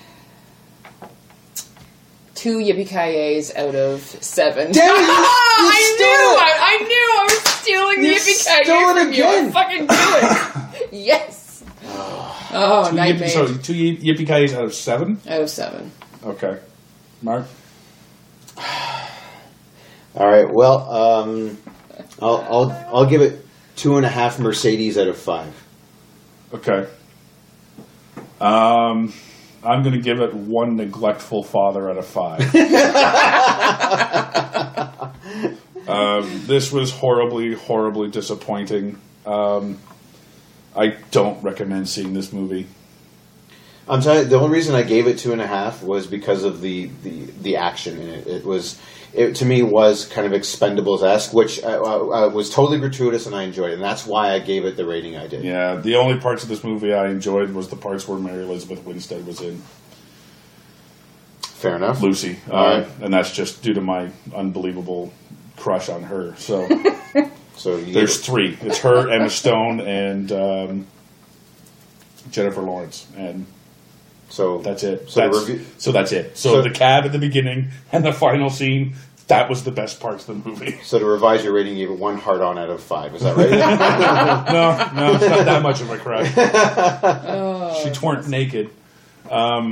2 yippee-ki-yays out of 7. Damn it! I knew I was stealing the yippee-ki-yay from you. I fucking knew it. Yes. Oh, nightmare. So 2 yippee-ki-yays out of 7? Out of 7. Okay, Mark. All right. Well, I'll give it 2.5 Mercedes out of 5. Okay. I'm going to give it 1 neglectful father out of 5. This was horribly, horribly disappointing. I don't recommend seeing this movie. I'm telling you, the only reason I gave it 2.5 was because of the action in it. It to me was kind of Expendables-esque, which was totally gratuitous, and I enjoyed it. And that's why I gave it the rating I did. Yeah, the only parts of this movie I enjoyed was the parts where Mary Elizabeth Winstead was in. Fair enough. Lucy. Right. And that's just due to my unbelievable crush on her. So, there's 3. It's her, Emma Stone, and Jennifer Lawrence. And so that's it. So that's it. So the cab at the beginning and the final scene, that was the best parts of the movie. So to revise your rating, you gave it 1 hard-on out of 5. Is that right? No, it's not that much of a crush. She tweren't naked. Yeah.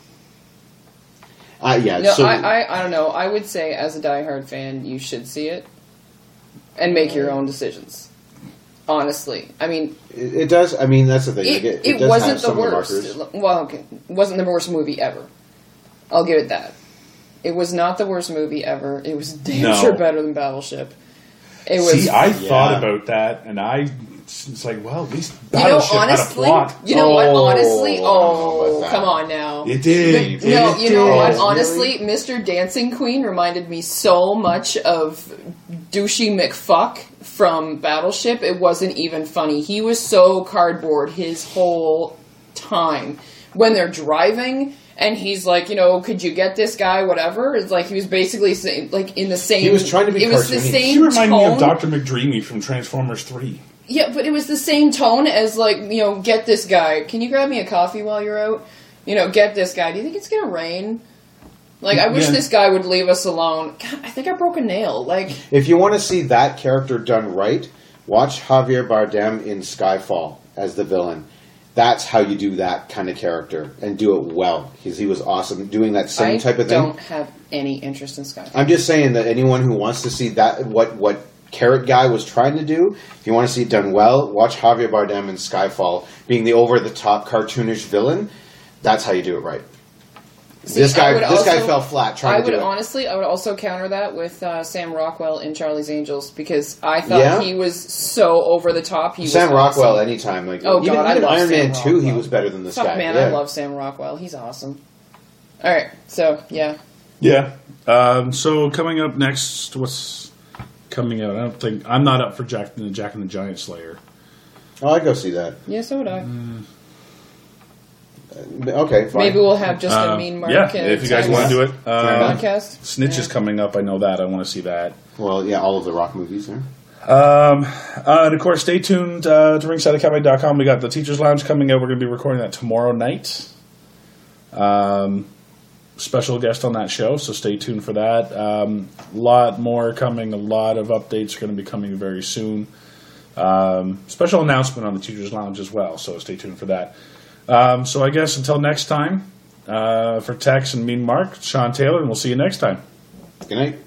No, I don't know. I would say, as a diehard fan, you should see it and make your own decisions. Honestly, I mean, it does. I mean, that's the thing. It does wasn't have some the worst. Well, okay, it wasn't the worst movie ever. I'll give it that. It was not the worst movie ever. It was damn sure better than Battleship. It was. See, I thought about that, and it's like, well, at least Battleship had a plot. You know what? Honestly, come on now. It did. No, you know what? Honestly, Mr. Dancing Queen reminded me so much of douchey McFuck from Battleship. It wasn't even funny. He was so cardboard his whole time. When they're driving, and he's like, could you get this guy, whatever? It's like he was basically saying, like in the same. He was trying to be. It was the same. He reminded me of Dr. McDreamy from Transformers 3. Yeah, but it was the same tone as like, get this guy. Can you grab me a coffee while you're out? Get this guy. Do you think it's gonna rain? Like, I wish this guy would leave us alone. God, I think I broke a nail. Like, if you want to see that character done right, watch Javier Bardem in Skyfall as the villain. That's how you do that kind of character and do it well. He was awesome doing that same type of thing. I don't have any interest in Skyfall. I'm just saying that anyone who wants to see that what Carrot Guy was trying to do, if you want to see it done well, watch Javier Bardem in Skyfall being the over-the-top cartoonish villain. That's how you do it right. See, this guy fell flat trying to do it. I would also counter that with Sam Rockwell in Charlie's Angels, because I thought he was so over the top. Sam Rockwell anytime. Like, even Iron Man 2, he was better than this guy. Man, I love Sam Rockwell. He's awesome. All right, so, yeah. Yeah. So coming up next, what's coming out? I'm not up for Jack and the Giant Slayer. Oh, I'd go see that. Yeah, so would I. Okay, fine. Maybe we'll have just a Mean Mark. Yeah, if you guys want to do it. Podcast. Snitch is coming up. I know that. I want to see that. Well, yeah, all of the Rock movies. Yeah. And of course, stay tuned to ringsideacademy.com. We got the Teachers Lounge coming out. We're going to be recording that tomorrow night. Special guest on that show, so stay tuned for that. A lot more coming. A lot of updates are going to be coming very soon. Special announcement on the Teachers Lounge as well, so stay tuned for that. So I guess until next time, for Tex and Mean Mark, Sean Taylor, and we'll see you next time. Good night.